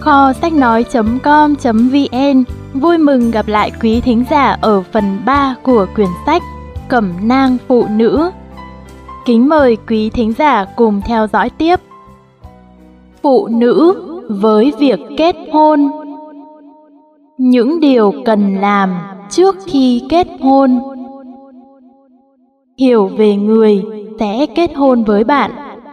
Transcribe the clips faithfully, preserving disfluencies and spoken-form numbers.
Kho sách nói chấm com chấm vn vui mừng gặp lại quý thính giả ở phần ba của quyển sách Cẩm nang phụ nữ. Kính mời quý thính giả cùng theo dõi tiếp. Phụ nữ với việc kết hôn. Những điều cần làm trước khi kết hôn. Hiểu về người sẽ kết hôn với bạn.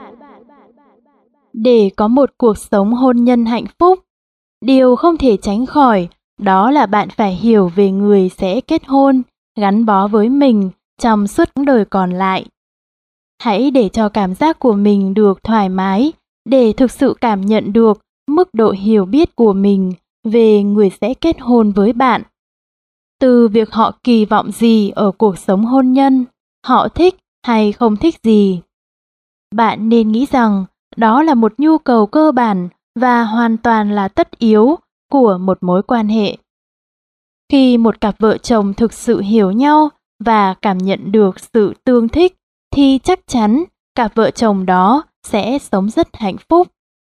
Để có một cuộc sống hôn nhân hạnh phúc, điều không thể tránh khỏi đó là bạn phải hiểu về người sẽ kết hôn, gắn bó với mình trong suốt quãng đời còn lại. Hãy để cho cảm giác của mình được thoải mái, để thực sự cảm nhận được mức độ hiểu biết của mình về người sẽ kết hôn với bạn. Từ việc họ kỳ vọng gì ở cuộc sống hôn nhân, họ thích hay không thích gì. Bạn nên nghĩ rằng đó là một nhu cầu cơ bản và hoàn toàn là tất yếu của một mối quan hệ. Khi một cặp vợ chồng thực sự hiểu nhau và cảm nhận được sự tương thích, thì chắc chắn cặp vợ chồng đó sẽ sống rất hạnh phúc.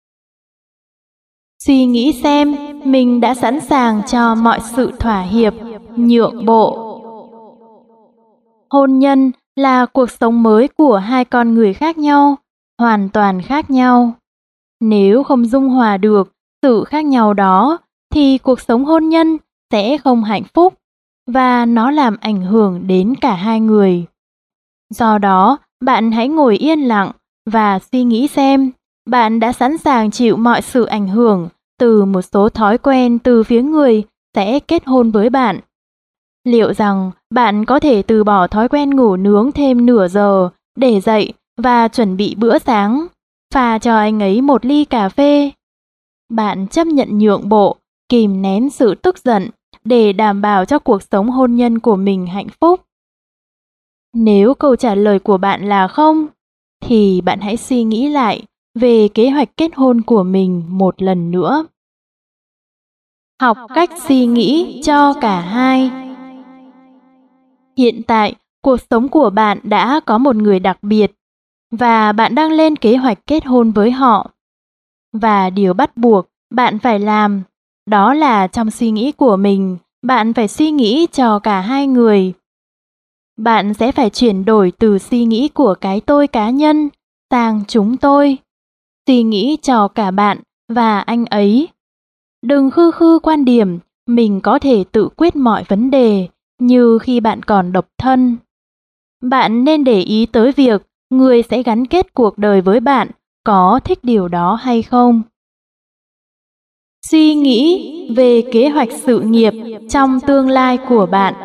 Suy nghĩ xem mình đã sẵn sàng cho mọi sự thỏa hiệp, nhượng bộ. Hôn nhân là cuộc sống mới của hai con người khác nhau, hoàn toàn khác nhau. Nếu không dung hòa được sự khác nhau đó, thì cuộc sống hôn nhân sẽ không hạnh phúc và nó làm ảnh hưởng đến cả hai người. Do đó, bạn hãy ngồi yên lặng và suy nghĩ xem bạn đã sẵn sàng chịu mọi sự ảnh hưởng từ một số thói quen từ phía người sẽ kết hôn với bạn. Liệu rằng bạn có thể từ bỏ thói quen ngủ nướng thêm nửa giờ để dậy và chuẩn bị bữa sáng, pha cho anh ấy một ly cà phê? Bạn chấp nhận nhượng bộ, kìm nén sự tức giận để đảm bảo cho cuộc sống hôn nhân của mình hạnh phúc. Nếu câu trả lời của bạn là không, thì bạn hãy suy nghĩ lại về kế hoạch kết hôn của mình một lần nữa. Học cách suy nghĩ cho cả hai. Hiện tại, cuộc sống của bạn đã có một người đặc biệt và bạn đang lên kế hoạch kết hôn với họ. Và điều bắt buộc bạn phải làm đó là trong suy nghĩ của mình, bạn phải suy nghĩ cho cả hai người. Bạn sẽ phải chuyển đổi từ suy nghĩ của cái tôi cá nhân sang chúng tôi. Suy nghĩ cho cả bạn và anh ấy. Đừng khư khư quan điểm mình có thể tự quyết mọi vấn đề như khi bạn còn độc thân. Bạn nên để ý tới việc người sẽ gắn kết cuộc đời với bạn có thích điều đó hay không. Suy nghĩ về kế hoạch sự nghiệp trong tương lai của bạn.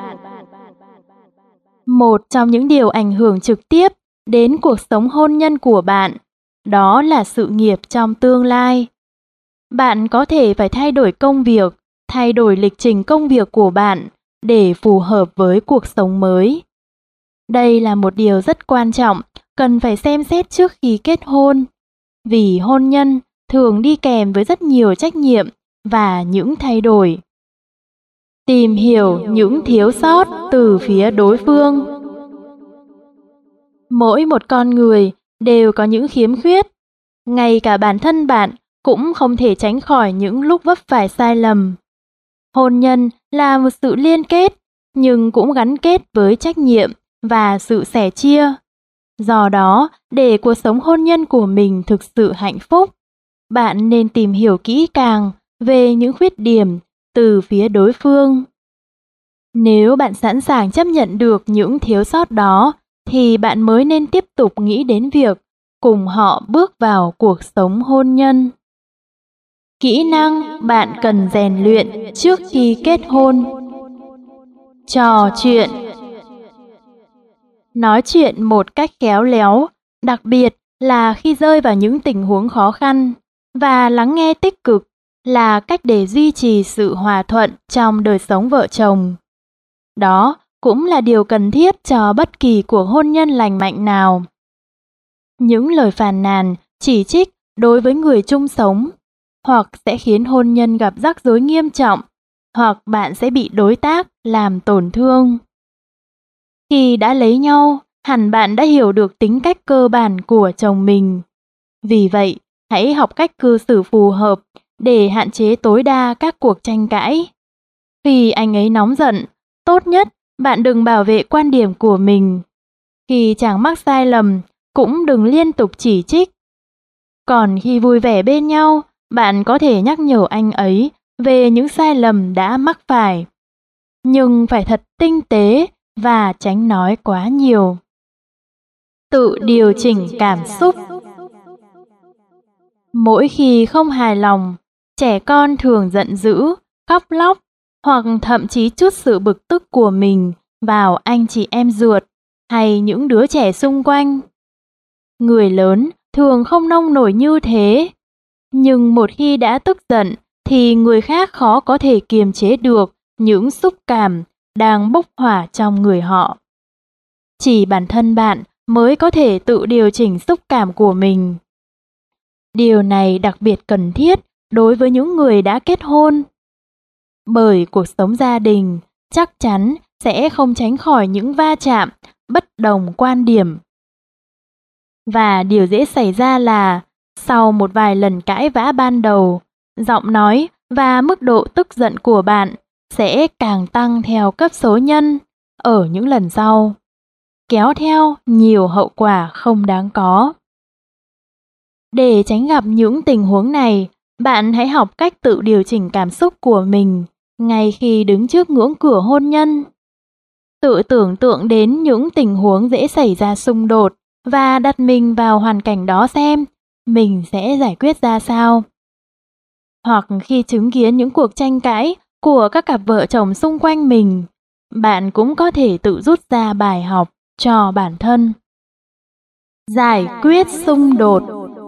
Một trong những điều ảnh hưởng trực tiếp đến cuộc sống hôn nhân của bạn, đó là sự nghiệp trong tương lai. Bạn có thể phải thay đổi công việc, thay đổi lịch trình công việc của bạn để phù hợp với cuộc sống mới. Đây là một điều rất quan trọng, cần phải xem xét trước khi kết hôn, vì hôn nhân thường đi kèm với rất nhiều trách nhiệm và những thay đổi. Tìm hiểu những thiếu sót từ phía đối phương. Mỗi một con người đều có những khiếm khuyết, ngay cả bản thân bạn cũng không thể tránh khỏi những lúc vấp phải sai lầm. Hôn nhân là một sự liên kết, nhưng cũng gắn kết với trách nhiệm và sự sẻ chia. Do đó, để cuộc sống hôn nhân của mình thực sự hạnh phúc, bạn nên tìm hiểu kỹ càng về những khuyết điểm từ phía đối phương. Nếu bạn sẵn sàng chấp nhận được những thiếu sót đó, thì bạn mới nên tiếp tục nghĩ đến việc cùng họ bước vào cuộc sống hôn nhân. Kỹ năng bạn cần rèn luyện trước khi kết hôn. Trò chuyện. Nói chuyện một cách khéo léo, đặc biệt là khi rơi vào những tình huống khó khăn, và lắng nghe tích cực là cách để duy trì sự hòa thuận trong đời sống vợ chồng. Đó cũng là điều cần thiết cho bất kỳ cuộc hôn nhân lành mạnh nào. Những lời phàn nàn, chỉ trích đối với người chung sống, hoặc sẽ khiến hôn nhân gặp rắc rối nghiêm trọng, hoặc bạn sẽ bị đối tác làm tổn thương. Khi đã lấy nhau, hẳn bạn đã hiểu được tính cách cơ bản của chồng mình. Vì vậy, hãy học cách cư xử phù hợp để hạn chế tối đa các cuộc tranh cãi. Khi anh ấy nóng giận, tốt nhất bạn đừng bảo vệ quan điểm của mình. Khi chàng mắc sai lầm, cũng đừng liên tục chỉ trích. Còn khi vui vẻ bên nhau, bạn có thể nhắc nhở anh ấy về những sai lầm đã mắc phải. Nhưng phải thật tinh tế và tránh nói quá nhiều. Tự điều chỉnh cảm xúc. Mỗi khi không hài lòng, trẻ con thường giận dữ, khóc lóc hoặc thậm chí trút sự bực tức của mình vào anh chị em ruột hay những đứa trẻ xung quanh. Người lớn thường không nông nổi như thế, nhưng một khi đã tức giận thì người khác khó có thể kiềm chế được những xúc cảm đang bốc hỏa trong người họ. Chỉ bản thân bạn mới có thể tự điều chỉnh xúc cảm của mình. Điều này đặc biệt cần thiết đối với những người đã kết hôn. Bởi cuộc sống gia đình chắc chắn sẽ không tránh khỏi những va chạm, bất đồng quan điểm. Và điều dễ xảy ra là sau một vài lần cãi vã ban đầu, giọng nói và mức độ tức giận của bạn sẽ càng tăng theo cấp số nhân ở những lần sau, kéo theo nhiều hậu quả không đáng có. Để tránh gặp những tình huống này, bạn hãy học cách tự điều chỉnh cảm xúc của mình ngay khi đứng trước ngưỡng cửa hôn nhân. Tự tưởng tượng đến những tình huống dễ xảy ra xung đột và đặt mình vào hoàn cảnh đó xem mình sẽ giải quyết ra sao. Hoặc khi chứng kiến những cuộc tranh cãi của các cặp vợ chồng xung quanh mình, bạn cũng có thể tự rút ra bài học cho bản thân. Giải quyết xung đột.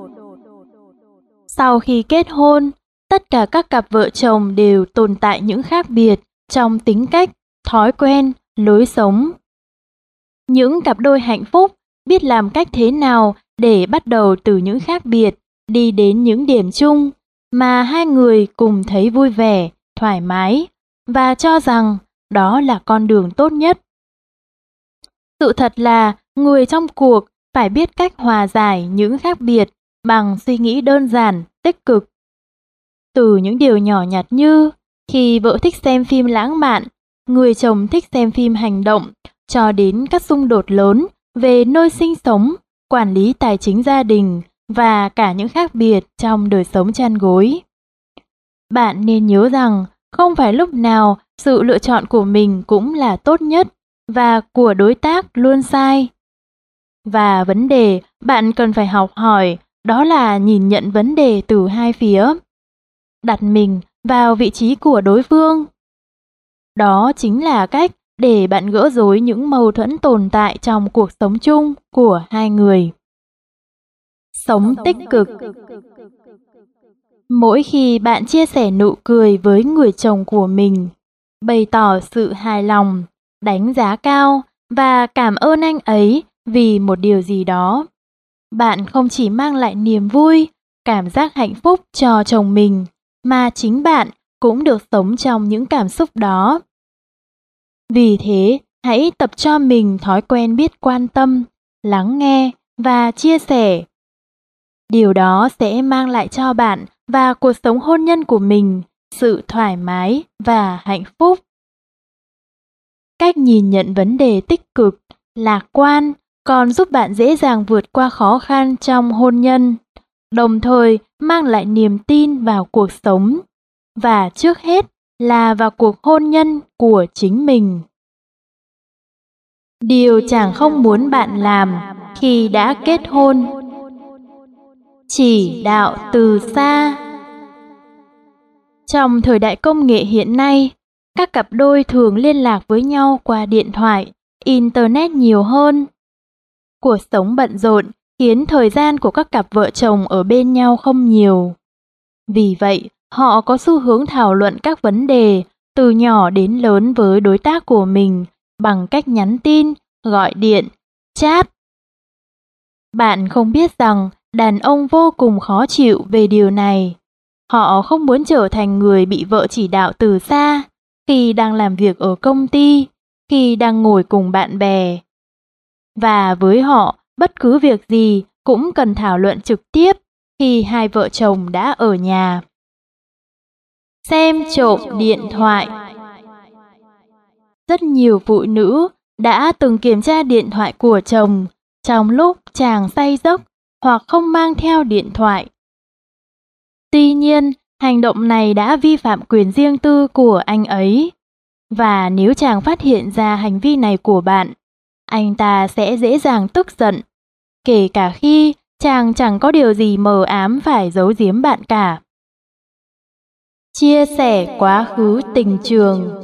Sau khi kết hôn, tất cả các cặp vợ chồng đều tồn tại những khác biệt trong tính cách, thói quen, lối sống. Những cặp đôi hạnh phúc biết làm cách thế nào để bắt đầu từ những khác biệt, đi đến những điểm chung mà hai người cùng thấy vui vẻ, thoải mái và cho rằng đó là con đường tốt nhất. Sự thật là người trong cuộc phải biết cách hòa giải những khác biệt bằng suy nghĩ đơn giản, tích cực. Từ những điều nhỏ nhặt như khi vợ thích xem phim lãng mạn, người chồng thích xem phim hành động, cho đến các xung đột lớn về nơi sinh sống, quản lý tài chính gia đình và cả những khác biệt trong đời sống chăn gối. Bạn nên nhớ rằng không phải lúc nào sự lựa chọn của mình cũng là tốt nhất và của đối tác luôn sai. Và vấn đề bạn cần phải học hỏi đó là nhìn nhận vấn đề từ hai phía, đặt mình vào vị trí của đối phương. Đó chính là cách để bạn gỡ rối những mâu thuẫn tồn tại trong cuộc sống chung của hai người. Sống tích cực. Mỗi khi bạn chia sẻ nụ cười với người chồng của mình, bày tỏ sự hài lòng, đánh giá cao và cảm ơn anh ấy vì một điều gì đó, bạn không chỉ mang lại niềm vui, cảm giác hạnh phúc cho chồng mình, mà chính bạn cũng được sống trong những cảm xúc đó. Vì thế, hãy tập cho mình thói quen biết quan tâm, lắng nghe và chia sẻ. Điều đó sẽ mang lại cho bạn và cuộc sống hôn nhân của mình sự thoải mái và hạnh phúc. Cách nhìn nhận vấn đề tích cực, lạc quan còn giúp bạn dễ dàng vượt qua khó khăn trong hôn nhân, đồng thời mang lại niềm tin vào cuộc sống, và trước hết là vào cuộc hôn nhân của chính mình. Điều chàng không muốn bạn làm khi đã kết hôn. Chỉ đạo từ xa. Trong thời đại công nghệ hiện nay, các cặp đôi thường liên lạc với nhau qua điện thoại, internet nhiều hơn. Cuộc sống bận rộn khiến thời gian của các cặp vợ chồng ở bên nhau không nhiều. Vì vậy, họ có xu hướng thảo luận các vấn đề từ nhỏ đến lớn với đối tác của mình bằng cách nhắn tin, gọi điện, chat. Bạn không biết rằng đàn ông vô cùng khó chịu về điều này. Họ không muốn trở thành người bị vợ chỉ đạo từ xa khi đang làm việc ở công ty, khi đang ngồi cùng bạn bè. Và với họ, bất cứ việc gì cũng cần thảo luận trực tiếp khi hai vợ chồng đã ở nhà. xem trộm điện thoại. Rất nhiều phụ nữ đã từng kiểm tra điện thoại của chồng trong lúc chàng say giấc hoặc không mang theo điện thoại. Tuy nhiên, hành động này đã vi phạm quyền riêng tư của anh ấy. Và nếu chàng phát hiện ra hành vi này của bạn, anh ta sẽ dễ dàng tức giận, kể cả khi chàng chẳng có điều gì mờ ám phải giấu giếm bạn cả. Chia sẻ quá khứ tình trường.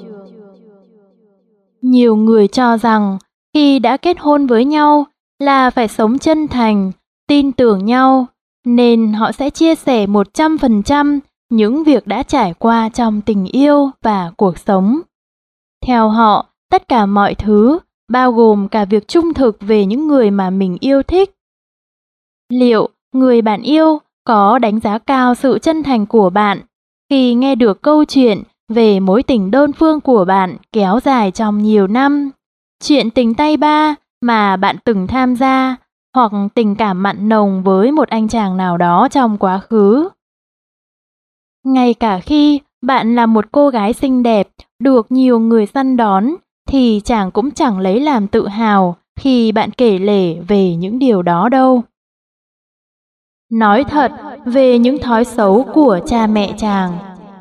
Nhiều người cho rằng khi đã kết hôn với nhau là phải sống chân thành, tin tưởng nhau, nên họ sẽ chia sẻ một trăm phần trăm những việc đã trải qua trong tình yêu và cuộc sống. Theo họ, tất cả mọi thứ, bao gồm cả việc trung thực về những người mà mình yêu thích. Liệu người bạn yêu có đánh giá cao sự chân thành của bạn khi nghe được câu chuyện về mối tình đơn phương của bạn kéo dài trong nhiều năm, chuyện tình tay ba mà bạn từng tham gia, hoặc tình cảm mặn nồng với một anh chàng nào đó trong quá khứ? Ngay cả khi bạn là một cô gái xinh đẹp, được nhiều người săn đón, thì chàng cũng chẳng lấy làm tự hào khi bạn kể lể về những điều đó đâu. Nói thật về những thói xấu của cha mẹ chàng.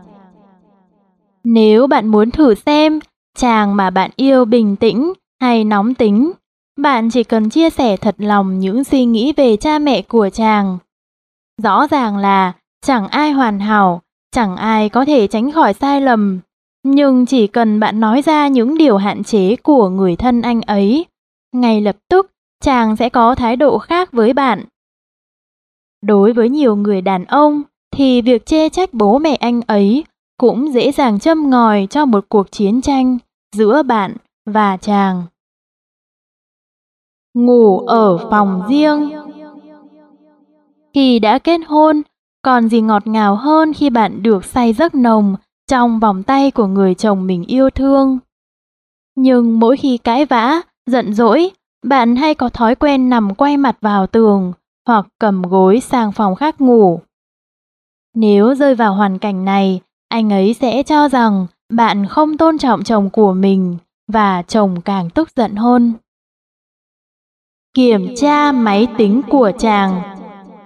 Nếu bạn muốn thử xem chàng mà bạn yêu bình tĩnh hay nóng tính, bạn chỉ cần chia sẻ thật lòng những suy nghĩ về cha mẹ của chàng. Rõ ràng là chẳng ai hoàn hảo, chẳng ai có thể tránh khỏi sai lầm, nhưng chỉ cần bạn nói ra những điều hạn chế của người thân anh ấy, ngay lập tức chàng sẽ có thái độ khác với bạn. Đối với nhiều người đàn ông thì việc chê trách bố mẹ anh ấy cũng dễ dàng châm ngòi cho một cuộc chiến tranh giữa bạn và chàng. Ngủ ở phòng riêng. Khi đã kết hôn, còn gì ngọt ngào hơn khi bạn được say giấc nồng trong vòng tay của người chồng mình yêu thương. Nhưng mỗi khi cãi vã, giận dỗi, bạn hay có thói quen nằm quay mặt vào tường hoặc cầm gối sang phòng khác ngủ. Nếu rơi vào hoàn cảnh này, anh ấy sẽ cho rằng bạn không tôn trọng chồng của mình và chồng càng tức giận hơn. Kiểm tra máy tính của chàng.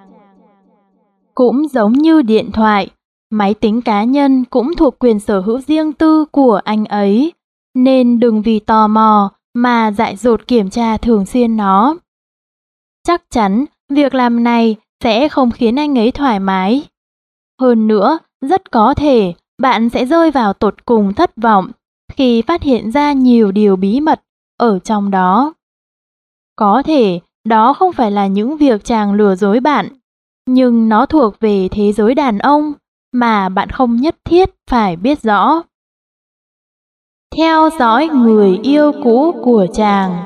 Cũng giống như điện thoại, máy tính cá nhân cũng thuộc quyền sở hữu riêng tư của anh ấy, nên đừng vì tò mò mà dại dột kiểm tra thường xuyên nó. Chắc chắn việc làm này sẽ không khiến anh ấy thoải mái. Hơn nữa, rất có thể bạn sẽ rơi vào tột cùng thất vọng khi phát hiện ra nhiều điều bí mật ở trong đó. Có thể đó không phải là những việc chàng lừa dối bạn, nhưng nó thuộc về thế giới đàn ông mà bạn không nhất thiết phải biết rõ. Theo dõi người yêu cũ của chàng.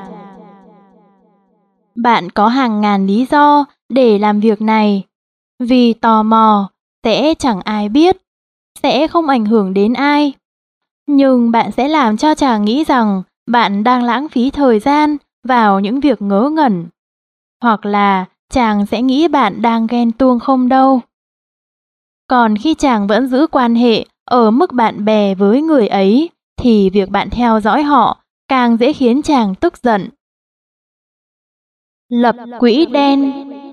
Bạn có hàng ngàn lý do để làm việc này. Vì tò mò, sẽ chẳng ai biết, sẽ không ảnh hưởng đến ai. Nhưng bạn sẽ làm cho chàng nghĩ rằng bạn đang lãng phí thời gian vào những việc ngớ ngẩn. Hoặc là chàng sẽ nghĩ bạn đang ghen tuông không đâu. Còn khi chàng vẫn giữ quan hệ ở mức bạn bè với người ấy, thì việc bạn theo dõi họ càng dễ khiến chàng tức giận. Lập quỹ đen.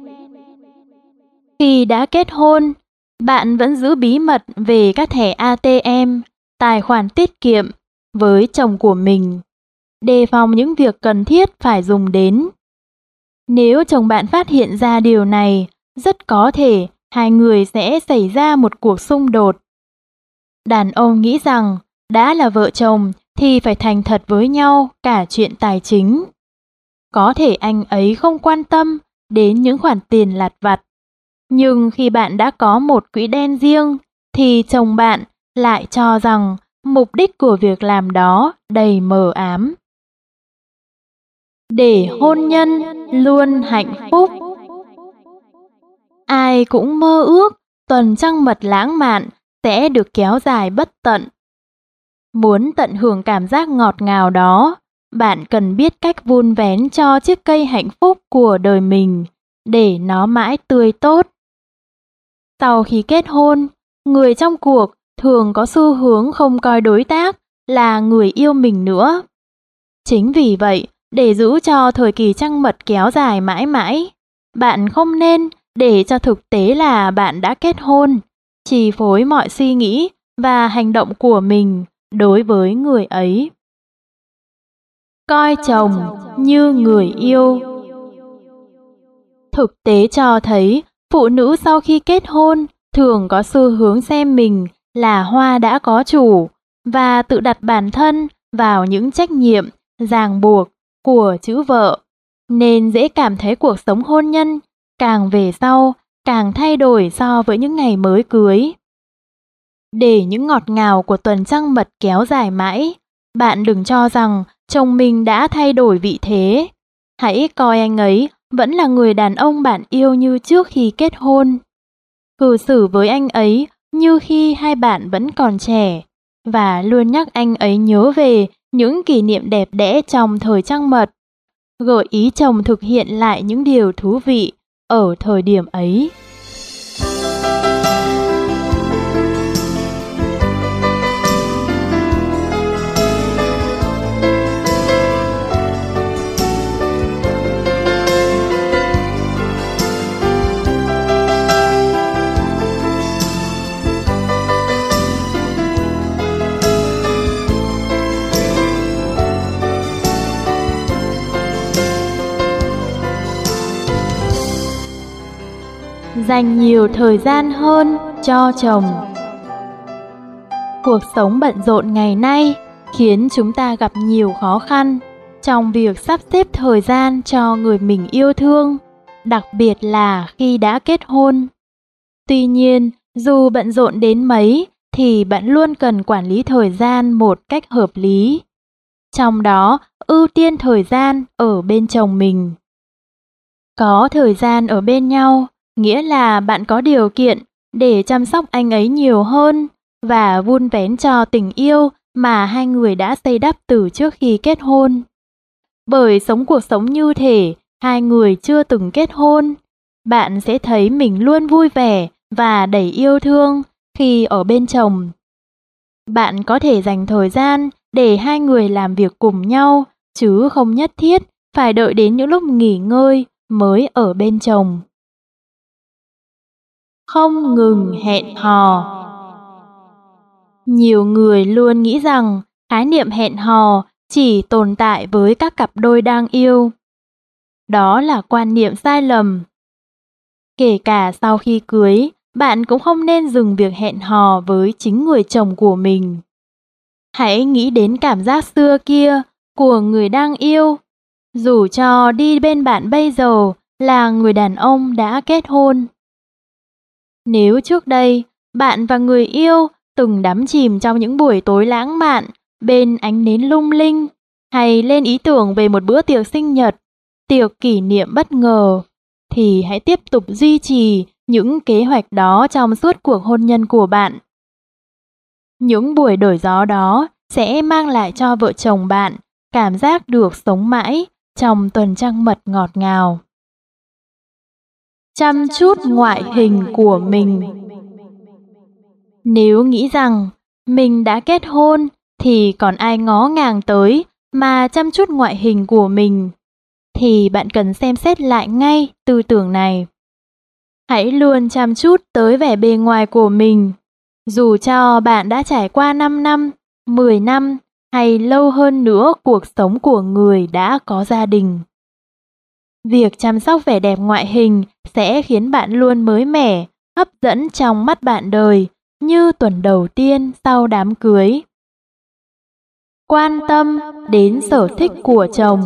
Khi đã kết hôn, bạn vẫn giữ bí mật về các thẻ a tê em, tài khoản tiết kiệm với chồng của mình, đề phòng những việc cần thiết phải dùng đến. Nếu chồng bạn phát hiện ra điều này, rất có thể hai người sẽ xảy ra một cuộc xung đột. Đàn ông nghĩ rằng đã là vợ chồng thì phải thành thật với nhau cả chuyện tài chính. Có thể anh ấy không quan tâm đến những khoản tiền lặt vặt, nhưng khi bạn đã có một quỹ đen riêng thì chồng bạn lại cho rằng mục đích của việc làm đó đầy mờ ám. Để hôn nhân luôn hạnh phúc. Ai cũng mơ ước tuần trăng mật lãng mạn sẽ được kéo dài bất tận. Muốn tận hưởng cảm giác ngọt ngào đó, bạn cần biết cách vun vén cho chiếc cây hạnh phúc của đời mình để nó mãi tươi tốt. Sau khi kết hôn, người trong cuộc thường có xu hướng không coi đối tác là người yêu mình nữa. Chính vì vậy, để giữ cho thời kỳ trăng mật kéo dài mãi mãi, bạn không nên để cho thực tế là bạn đã kết hôn chi phối mọi suy nghĩ và hành động của mình đối với người ấy. Coi chồng như người yêu. Thực tế cho thấy, phụ nữ sau khi kết hôn thường có xu hướng xem mình là hoa đã có chủ và tự đặt bản thân vào những trách nhiệm, ràng buộc của chữ vợ, nên dễ cảm thấy cuộc sống hôn nhân càng về sau càng thay đổi so với những ngày mới cưới. Để những ngọt ngào của tuần trăng mật kéo dài mãi, bạn đừng cho rằng chồng mình đã thay đổi vị thế. Hãy coi anh ấy vẫn là người đàn ông bạn yêu như trước khi kết hôn. Cư xử với anh ấy như khi hai bạn vẫn còn trẻ, và luôn nhắc anh ấy nhớ về những kỷ niệm đẹp đẽ trong thời trăng mật. Gợi ý chồng thực hiện lại những điều thú vị ở thời điểm ấy. Dành nhiều thời gian hơn cho chồng. Cuộc sống bận rộn ngày nay khiến chúng ta gặp nhiều khó khăn trong việc sắp xếp thời gian cho người mình yêu thương, đặc biệt là khi đã kết hôn. Tuy nhiên, dù bận rộn đến mấy thì bạn luôn cần quản lý thời gian một cách hợp lý. Trong đó, ưu tiên thời gian ở bên chồng mình. Có thời gian ở bên nhau nghĩa là bạn có điều kiện để chăm sóc anh ấy nhiều hơn và vun vén cho tình yêu mà hai người đã xây đắp từ trước khi kết hôn. Bởi sống cuộc sống như thể hai người chưa từng kết hôn, bạn sẽ thấy mình luôn vui vẻ và đầy yêu thương khi ở bên chồng. Bạn có thể dành thời gian để hai người làm việc cùng nhau, chứ không nhất thiết phải đợi đến những lúc nghỉ ngơi mới ở bên chồng. Không ngừng hẹn hò. Nhiều người luôn nghĩ rằng khái niệm hẹn hò chỉ tồn tại với các cặp đôi đang yêu. Đó là quan niệm sai lầm. Kể cả sau khi cưới, bạn cũng không nên dừng việc hẹn hò với chính người chồng của mình. Hãy nghĩ đến cảm giác xưa kia của người đang yêu, dù cho đi bên bạn bây giờ là người đàn ông đã kết hôn. Nếu trước đây, bạn và người yêu từng đắm chìm trong những buổi tối lãng mạn bên ánh nến lung linh, hay lên ý tưởng về một bữa tiệc sinh nhật, tiệc kỷ niệm bất ngờ, thì hãy tiếp tục duy trì những kế hoạch đó trong suốt cuộc hôn nhân của bạn. Những buổi đổi gió đó sẽ mang lại cho vợ chồng bạn cảm giác được sống mãi trong tuần trăng mật ngọt ngào. Chăm chút ngoại hình của mình. Nếu nghĩ rằng mình đã kết hôn thì còn ai ngó ngàng tới mà chăm chút ngoại hình của mình, thì bạn cần xem xét lại ngay tư tưởng này. Hãy luôn chăm chút tới vẻ bề ngoài của mình, dù cho bạn đã trải qua năm năm, mười năm hay lâu hơn nữa cuộc sống của người đã có gia đình. Việc chăm sóc vẻ đẹp ngoại hình sẽ khiến bạn luôn mới mẻ, hấp dẫn trong mắt bạn đời như tuần đầu tiên sau đám cưới. Quan tâm đến sở thích của chồng.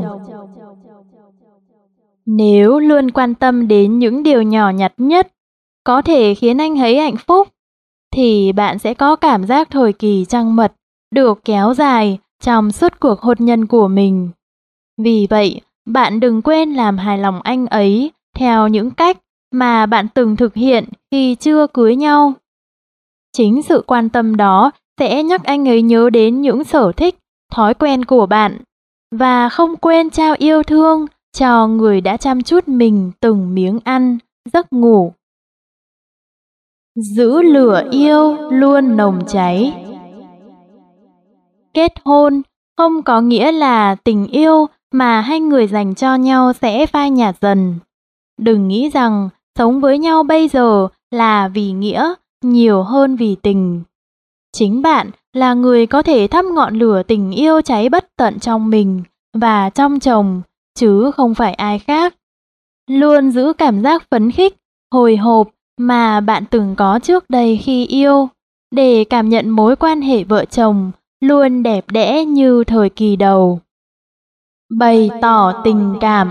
Nếu luôn quan tâm đến những điều nhỏ nhặt nhất có thể khiến anh ấy hạnh phúc, thì bạn sẽ có cảm giác thời kỳ trăng mật được kéo dài trong suốt cuộc hôn nhân của mình. Vì vậy, bạn đừng quên làm hài lòng anh ấy theo những cách mà bạn từng thực hiện khi chưa cưới nhau. Chính sự quan tâm đó sẽ nhắc anh ấy nhớ đến những sở thích, thói quen của bạn, và không quên trao yêu thương cho người đã chăm chút mình từng miếng ăn, giấc ngủ. Giữ lửa yêu luôn nồng cháy. Kết hôn không có nghĩa là tình yêu mà hai người dành cho nhau sẽ phai nhạt dần. Đừng nghĩ rằng sống với nhau bây giờ là vì nghĩa nhiều hơn vì tình. Chính bạn là người có thể thắp ngọn lửa tình yêu cháy bất tận trong mình và trong chồng, chứ không phải ai khác. Luôn giữ cảm giác phấn khích, hồi hộp mà bạn từng có trước đây khi yêu, để cảm nhận mối quan hệ vợ chồng luôn đẹp đẽ như thời kỳ đầu. Bày tỏ tình cảm.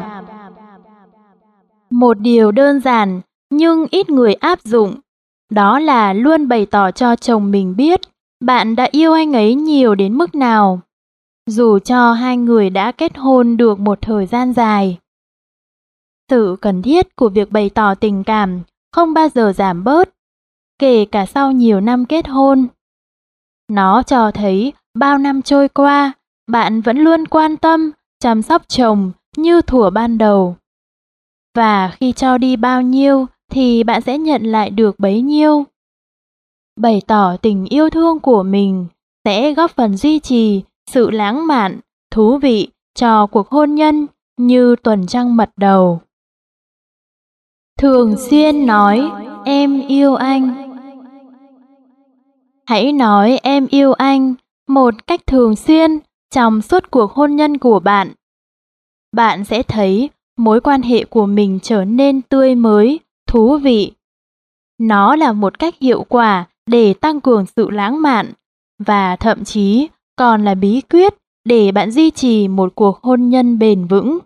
Một điều đơn giản nhưng ít người áp dụng, đó là luôn bày tỏ cho chồng mình biết bạn đã yêu anh ấy nhiều đến mức nào, dù cho hai người đã kết hôn được một thời gian dài. Sự cần thiết của việc bày tỏ tình cảm không bao giờ giảm bớt, kể cả sau nhiều năm kết hôn. Nó cho thấy bao năm trôi qua, bạn vẫn luôn quan tâm, chăm sóc chồng như thuở ban đầu. Và khi cho đi bao nhiêu thì bạn sẽ nhận lại được bấy nhiêu. Bày tỏ tình yêu thương của mình sẽ góp phần duy trì sự lãng mạn, thú vị cho cuộc hôn nhân như tuần trăng mật đầu. Thường xuyên nói em yêu anh. Hãy nói em yêu anh một cách thường xuyên trong suốt cuộc hôn nhân của bạn. Bạn sẽ thấy mối quan hệ của mình trở nên tươi mới, thú vị. Nó là một cách hiệu quả để tăng cường sự lãng mạn và thậm chí còn là bí quyết để bạn duy trì một cuộc hôn nhân bền vững.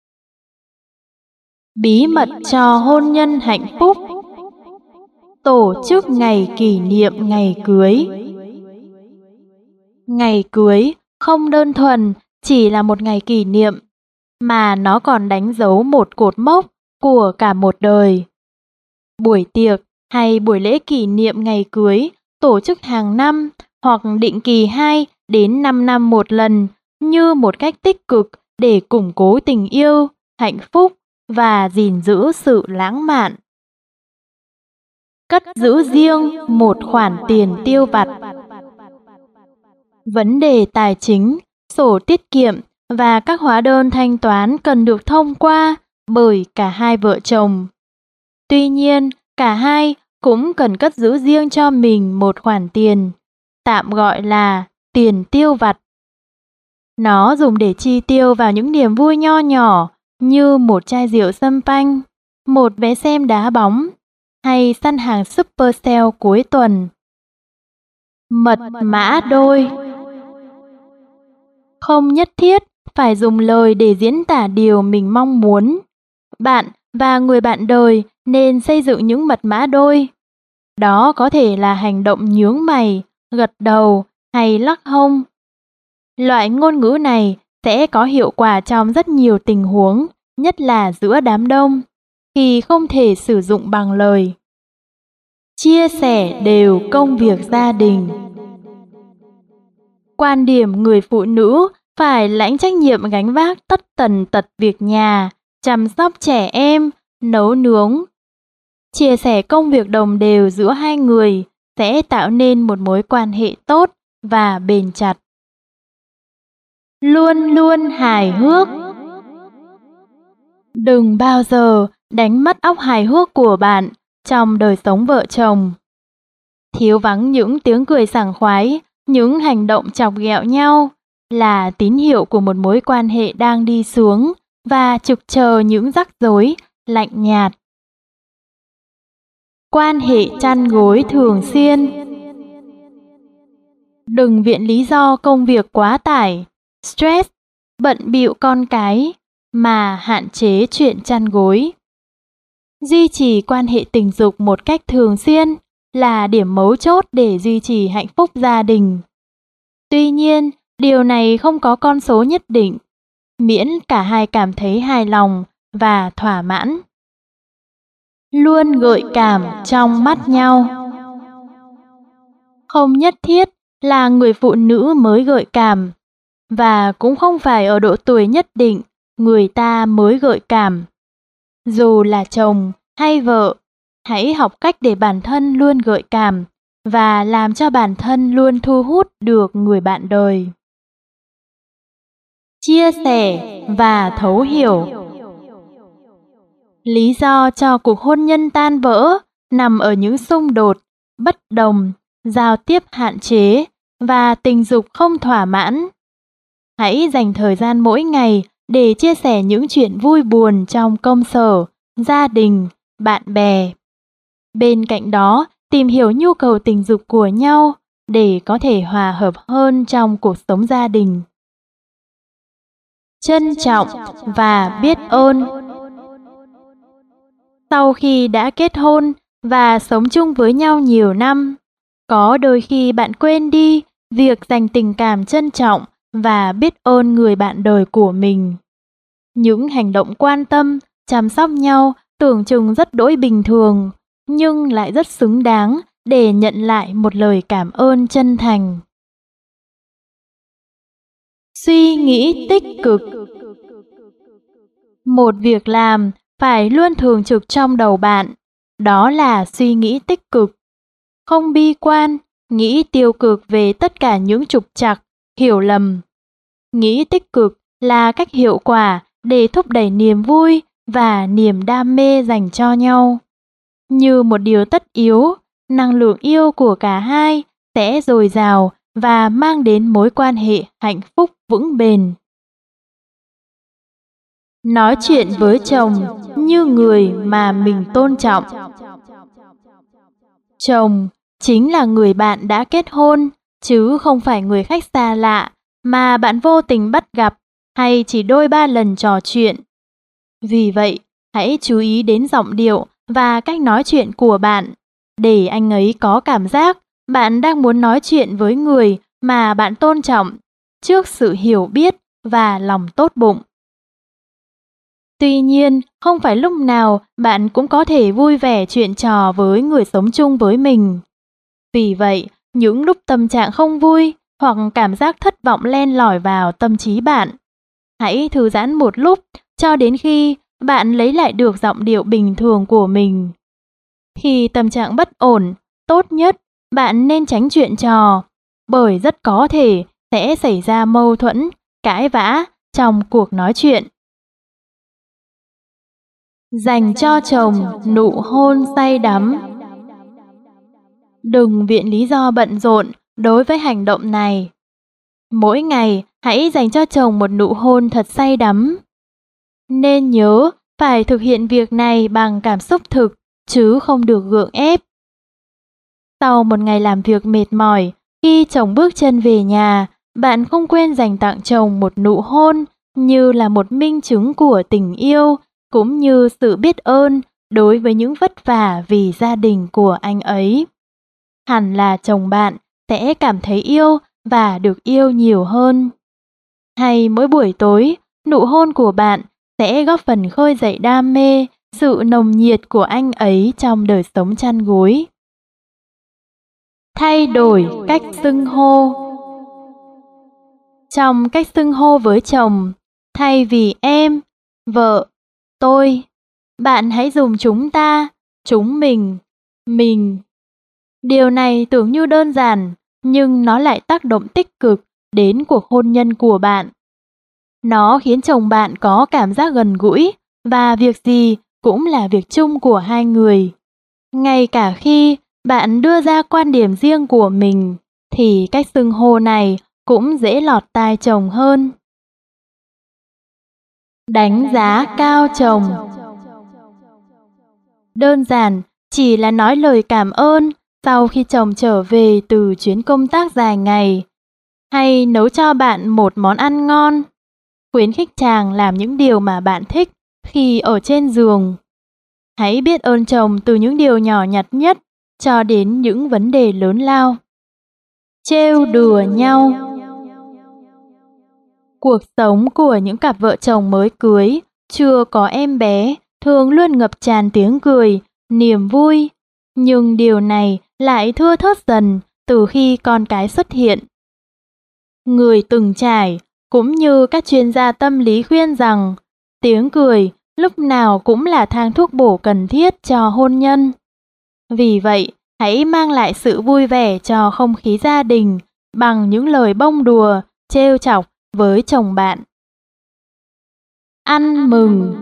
Bí mật cho hôn nhân hạnh phúc. Tổ chức ngày kỷ niệm ngày cưới. Ngày cưới không đơn thuần chỉ là một ngày kỷ niệm, mà nó còn đánh dấu một cột mốc của cả một đời. Buổi tiệc hay buổi lễ kỷ niệm ngày cưới tổ chức hàng năm hoặc định kỳ hai đến năm năm một lần như một cách tích cực để củng cố tình yêu, hạnh phúc và gìn giữ sự lãng mạn. Cất giữ riêng một khoản tiền tiêu vặt. Vấn đề tài chính, sổ tiết kiệm và các hóa đơn thanh toán cần được thông qua bởi cả hai vợ chồng. Tuy nhiên, cả hai cũng cần cất giữ riêng cho mình một khoản tiền, tạm gọi là tiền tiêu vặt. Nó dùng để chi tiêu vào những niềm vui nho nhỏ như một chai rượu champagne, một vé xem đá bóng hay săn hàng super sale cuối tuần. Mật mã đôi. Không nhất thiết phải dùng lời để diễn tả điều mình mong muốn. Bạn và người bạn đời nên xây dựng những mật mã đôi. Đó có thể là hành động nhướng mày, gật đầu hay lắc hông. Loại ngôn ngữ này sẽ có hiệu quả trong rất nhiều tình huống, nhất là giữa đám đông, khi không thể sử dụng bằng lời. Chia sẻ đều công việc gia đình. Quan điểm người phụ nữ phải lãnh trách nhiệm gánh vác tất tần tật việc nhà, chăm sóc trẻ em, nấu nướng. Chia sẻ công việc đồng đều giữa hai người sẽ tạo nên một mối quan hệ tốt và bền chặt. Luôn luôn hài hước. Đừng bao giờ đánh mất óc hài hước của bạn trong đời sống vợ chồng. Thiếu vắng những tiếng cười sảng khoái, những hành động chọc ghẹo nhau là tín hiệu của một mối quan hệ đang đi xuống và trực chờ những rắc rối lạnh nhạt. Quan hệ chăn gối thường xuyên. Đừng viện lý do công việc quá tải, stress, bận bịu con cái mà hạn chế chuyện chăn gối. Duy trì quan hệ tình dục một cách thường xuyên là điểm mấu chốt để duy trì hạnh phúc gia đình. Tuy nhiên, điều này không có con số nhất định, miễn cả hai cảm thấy hài lòng và thỏa mãn. Luôn gợi cảm trong mắt nhau. Không nhất thiết là người phụ nữ mới gợi cảm, và cũng không phải ở độ tuổi nhất định người ta mới gợi cảm. Dù là chồng hay vợ, Hãy học cách để bản thân luôn gợi cảm và làm cho bản thân luôn thu hút được người bạn đời. Chia sẻ và thấu hiểu. Lý do cho cuộc hôn nhân tan vỡ nằm ở những xung đột, bất đồng, giao tiếp hạn chế và tình dục không thỏa mãn. Hãy dành thời gian mỗi ngày để chia sẻ những chuyện vui buồn trong công sở, gia đình, bạn bè. Bên cạnh đó, tìm hiểu nhu cầu tình dục của nhau để có thể hòa hợp hơn trong cuộc sống gia đình. Trân trọng và biết ơn. Sau khi đã kết hôn và sống chung với nhau nhiều năm, có đôi khi bạn quên đi việc dành tình cảm trân trọng và biết ơn người bạn đời của mình. Những hành động quan tâm, chăm sóc nhau tưởng chừng rất đỗi bình thường, nhưng lại rất xứng đáng để nhận lại một lời cảm ơn chân thành. Suy nghĩ tích cực. Một việc làm phải luôn thường trực trong đầu bạn, đó là suy nghĩ tích cực. Không bi quan, nghĩ tiêu cực về tất cả những trục trặc, hiểu lầm. Nghĩ tích cực là cách hiệu quả để thúc đẩy niềm vui và niềm đam mê dành cho nhau. Như một điều tất yếu, năng lượng yêu của cả hai sẽ dồi dào và mang đến mối quan hệ hạnh phúc vững bền. Nói chuyện với chồng như người mà mình tôn trọng. Chồng chính là người bạn đã kết hôn, chứ không phải người khách xa lạ mà bạn vô tình bắt gặp hay chỉ đôi ba lần trò chuyện. Vì vậy, hãy chú ý đến giọng điệu và cách nói chuyện của bạn, để anh ấy có cảm giác bạn đang muốn nói chuyện với người mà bạn tôn trọng, trước sự hiểu biết và lòng tốt bụng. Tuy nhiên, không phải lúc nào bạn cũng có thể vui vẻ chuyện trò với người sống chung với mình. Vì vậy, những lúc tâm trạng không vui hoặc cảm giác thất vọng len lỏi vào tâm trí bạn, hãy thư giãn một lúc cho đến khi bạn lấy lại được giọng điệu bình thường của mình. Khi tâm trạng bất ổn, tốt nhất bạn nên tránh chuyện trò, bởi rất có thể sẽ xảy ra mâu thuẫn, cãi vã trong cuộc nói chuyện. Dành cho chồng nụ hôn say đắm. Đừng viện lý do bận rộn đối với hành động này. Mỗi ngày hãy dành cho chồng một nụ hôn thật say đắm. Nên nhớ phải thực hiện việc này bằng cảm xúc thực, chứ không được gượng ép. Sau một ngày làm việc mệt mỏi, khi chồng bước chân về nhà, bạn không quên dành tặng chồng một nụ hôn như là một minh chứng của tình yêu, cũng như sự biết ơn đối với những vất vả vì gia đình của anh ấy. Hẳn là chồng bạn sẽ cảm thấy yêu và được yêu nhiều hơn. Hay mỗi buổi tối, nụ hôn của bạn sẽ góp phần khơi dậy đam mê, sự nồng nhiệt của anh ấy trong đời sống chăn gối. Thay đổi cách xưng hô. Trong cách xưng hô với chồng, thay vì em, vợ, tôi, bạn hãy dùng chúng ta, chúng mình, mình. Điều này tưởng như đơn giản, nhưng nó lại tác động tích cực đến cuộc hôn nhân của bạn. Nó khiến chồng bạn có cảm giác gần gũi và việc gì cũng là việc chung của hai người. Ngay cả khi bạn đưa ra quan điểm riêng của mình, thì cách xưng hô này cũng dễ lọt tai chồng hơn. Đánh giá cao chồng. Đơn giản chỉ là nói lời cảm ơn sau khi chồng trở về từ chuyến công tác dài ngày, hay nấu cho bạn một món ăn ngon, khuyến khích chàng làm những điều mà bạn thích khi ở trên giường. Hãy biết ơn chồng từ những điều nhỏ nhặt nhất cho đến những vấn đề lớn lao. Trêu đùa nhau. Cuộc sống của những cặp vợ chồng mới cưới, chưa có em bé, thường luôn ngập tràn tiếng cười, niềm vui. Nhưng điều này lại thưa thớt dần từ khi con cái xuất hiện. Người từng trải, cũng như các chuyên gia tâm lý khuyên rằng, tiếng cười lúc nào cũng là thang thuốc bổ cần thiết cho hôn nhân. Vì vậy, hãy mang lại sự vui vẻ cho không khí gia đình bằng những lời bông đùa, trêu chọc với chồng bạn. Ăn mừng.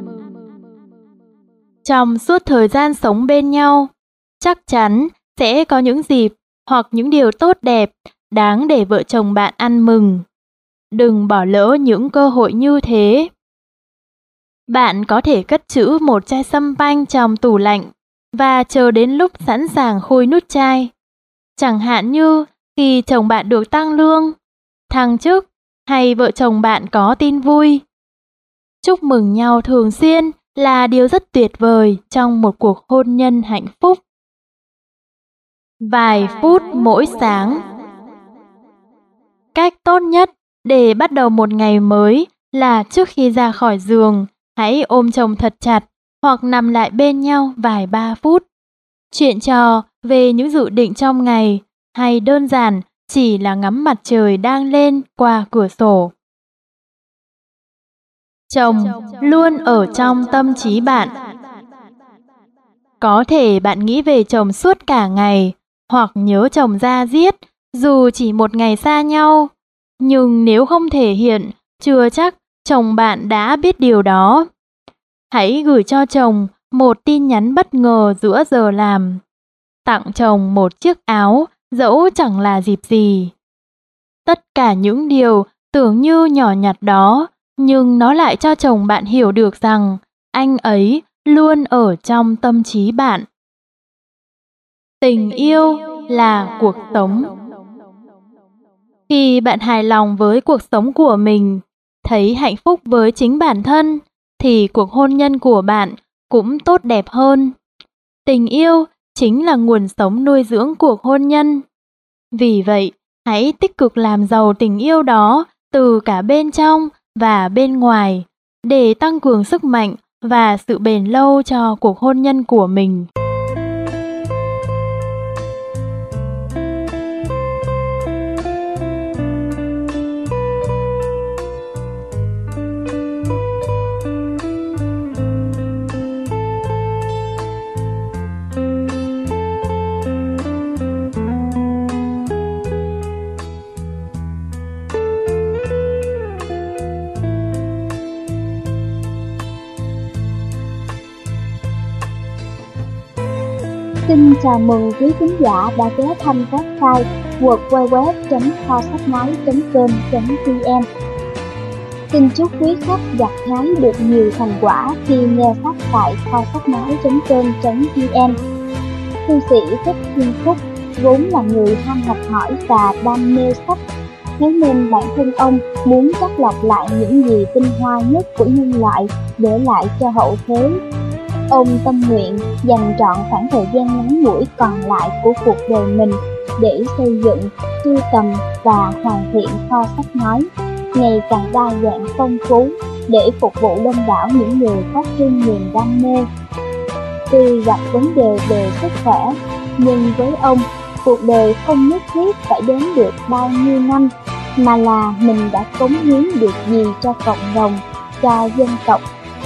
Trong suốt thời gian sống bên nhau, chắc chắn sẽ có những dịp hoặc những điều tốt đẹp đáng để vợ chồng bạn ăn mừng. Đừng bỏ lỡ những cơ hội như thế. Bạn có thể cất trữ một chai sâm panh trong tủ lạnh và chờ đến lúc sẵn sàng khui nút chai. Chẳng hạn như khi chồng bạn được tăng lương, thăng chức hay vợ chồng bạn có tin vui. Chúc mừng nhau thường xuyên là điều rất tuyệt vời trong một cuộc hôn nhân hạnh phúc. Vài phút mỗi sáng. Cách tốt nhất để bắt đầu một ngày mới là trước khi ra khỏi giường, hãy ôm chồng thật chặt hoặc nằm lại bên nhau vài ba phút. Chuyện trò về những dự định trong ngày hay đơn giản chỉ là ngắm mặt trời đang lên qua cửa sổ. Chồng luôn ở trong tâm trí bạn. Có thể bạn nghĩ về chồng suốt cả ngày hoặc nhớ chồng da diết dù chỉ một ngày xa nhau. Nhưng nếu không thể hiện, chưa chắc chồng bạn đã biết điều đó. Hãy gửi cho chồng một tin nhắn bất ngờ giữa giờ làm. Tặng chồng một chiếc áo, dẫu chẳng là dịp gì. Tất cả những điều tưởng như nhỏ nhặt đó, nhưng nó lại cho chồng bạn hiểu được rằng anh ấy luôn ở trong tâm trí bạn. Tình yêu là cuộc sống. Khi bạn hài lòng với cuộc sống của mình, thấy hạnh phúc với chính bản thân, thì cuộc hôn nhân của bạn cũng tốt đẹp hơn. Tình yêu chính là nguồn sống nuôi dưỡng cuộc hôn nhân. Vì vậy, hãy tích cực làm giàu tình yêu đó từ cả bên trong và bên ngoài, để tăng cường sức mạnh và sự bền lâu cho cuộc hôn nhân của mình. Xin chào mừng quý khán giả đã ghé thăm website w w w chấm kho sách nói chấm com chấm vn. Xin chúc quý khách gặt hái được nhiều thành quả khi nghe sách tại kho sách nói chấm com chấm vn. Thư sĩ Thích Thiên Phúc vốn là người ham học hỏi và đam mê sách, thế nên bản thân ông muốn chắt lọc lại những gì tinh hoa nhất của nhân loại để lại cho hậu thế. Ông tâm nguyện dành trọn khoảng thời gian ngắn ngủi còn lại của cuộc đời mình để xây dựng, sưu tầm và hoàn thiện kho sách nói ngày càng đa dạng phong phú để phục vụ đông đảo những người có chung niềm đam mê. Tuy gặp vấn đề về sức khỏe, nhưng với ông, cuộc đời không nhất thiết phải đến được bao nhiêu năm, mà là mình đã cống hiến được gì cho cộng đồng, cho dân tộc.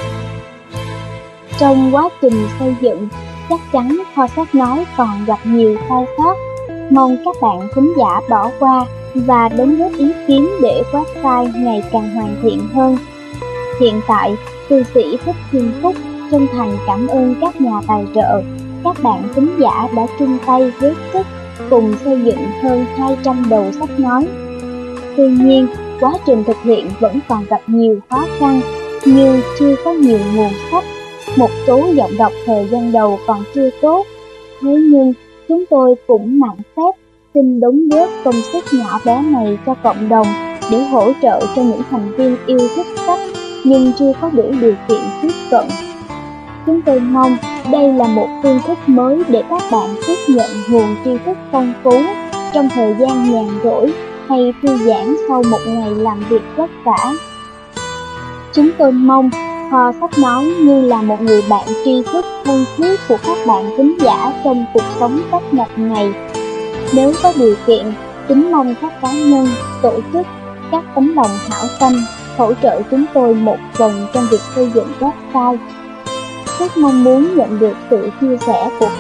Trong quá trình xây dựng, chắc chắn kho sách nói còn gặp nhiều sai sót. Mong các bạn khán giả bỏ qua và đóng góp ý kiến để website ngày càng hoàn thiện hơn. Hiện tại, thư sĩ Thích Thiên Phúc chân thành cảm ơn các nhà tài trợ, các bạn khán giả đã chung tay góp sức cùng xây dựng hơn hai trăm đầu sách nói. Tuy nhiên, quá trình thực hiện vẫn còn gặp nhiều khó khăn như chưa có nhiều nguồn sách, một số giọng đọc thời gian đầu còn chưa tốt. Thế nhưng, chúng tôi cũng mạn phép xin đóng góp công sức nhỏ bé này cho cộng đồng để hỗ trợ cho những thành viên yêu thích sách nhưng chưa có đủ điều kiện tiếp cận. Chúng tôi mong đây là một phương thức mới để các bạn tiếp nhận nguồn tri thức phong phú trong thời gian nhàn rỗi hay thư giãn sau một ngày làm việc vất vả. Chúng tôi mong kho sách nói như là một người bạn tri thức thân thiết của các bạn khán giả trong cuộc sống tấp nập này. Nếu có điều kiện, kính mong các cá nhân, tổ chức, các tấm lòng hảo tâm hỗ trợ chúng tôi một phần trong việc xây dựng website. Rất mong muốn nhận được sự chia sẻ của các tác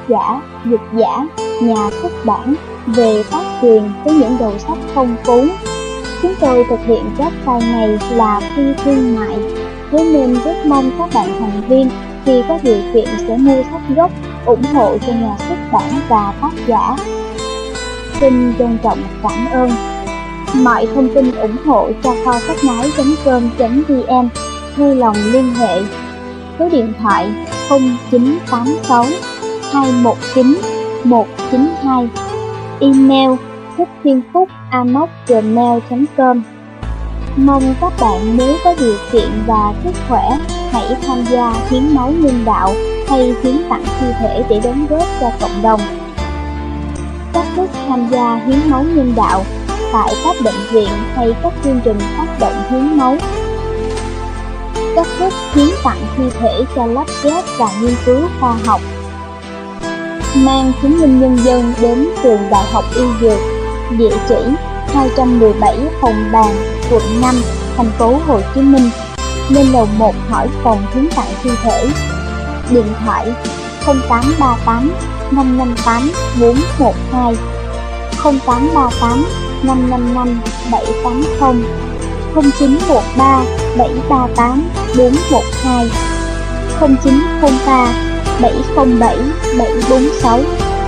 giả, dịch giả, nhà xuất bản về phát truyền với những đầu sách phong phú. Chúng tôi thực hiện website này là phi thương mại, thế nên rất mong các bạn thành viên khi có điều kiện sẽ mua sách gốc, ủng hộ cho nhà xuất bản và tác giả. Xin trân trọng cảm ơn. Mọi thông tin ủng hộ cho kho sách nói chấm com chấm vn vui lòng liên hệ. Số điện thoại không chín tám sáu hai một chín một chín hai, email thích thiên phúc a m o c gmail chấm com. Mong các bạn nếu có điều kiện và sức khỏe hãy tham gia hiến máu nhân đạo hay hiến tặng thi thể để đóng góp cho cộng đồng. Cách thức tham gia hiến máu nhân đạo tại các bệnh viện hay các chương trình phát động hiến máu. Cách thức hiến tặng thi thể cho lắp ghép và nghiên cứu khoa học. Mang chứng minh nhân dân đến trường Đại học Y Dược, địa chỉ hai trăm mười bảy Hồng Bàng, quận năm, thành phố Hồ Chí Minh. Lên lầu một hỏi phòng hiến tặng thi thể. Điện thoại không tám ba tám năm năm tám bốn một hai, không tám ba tám năm năm năm bảy tám không, không chín một ba bảy ba tám bốn một hai, không chín không ba bảy không bảy bảy bốn sáu.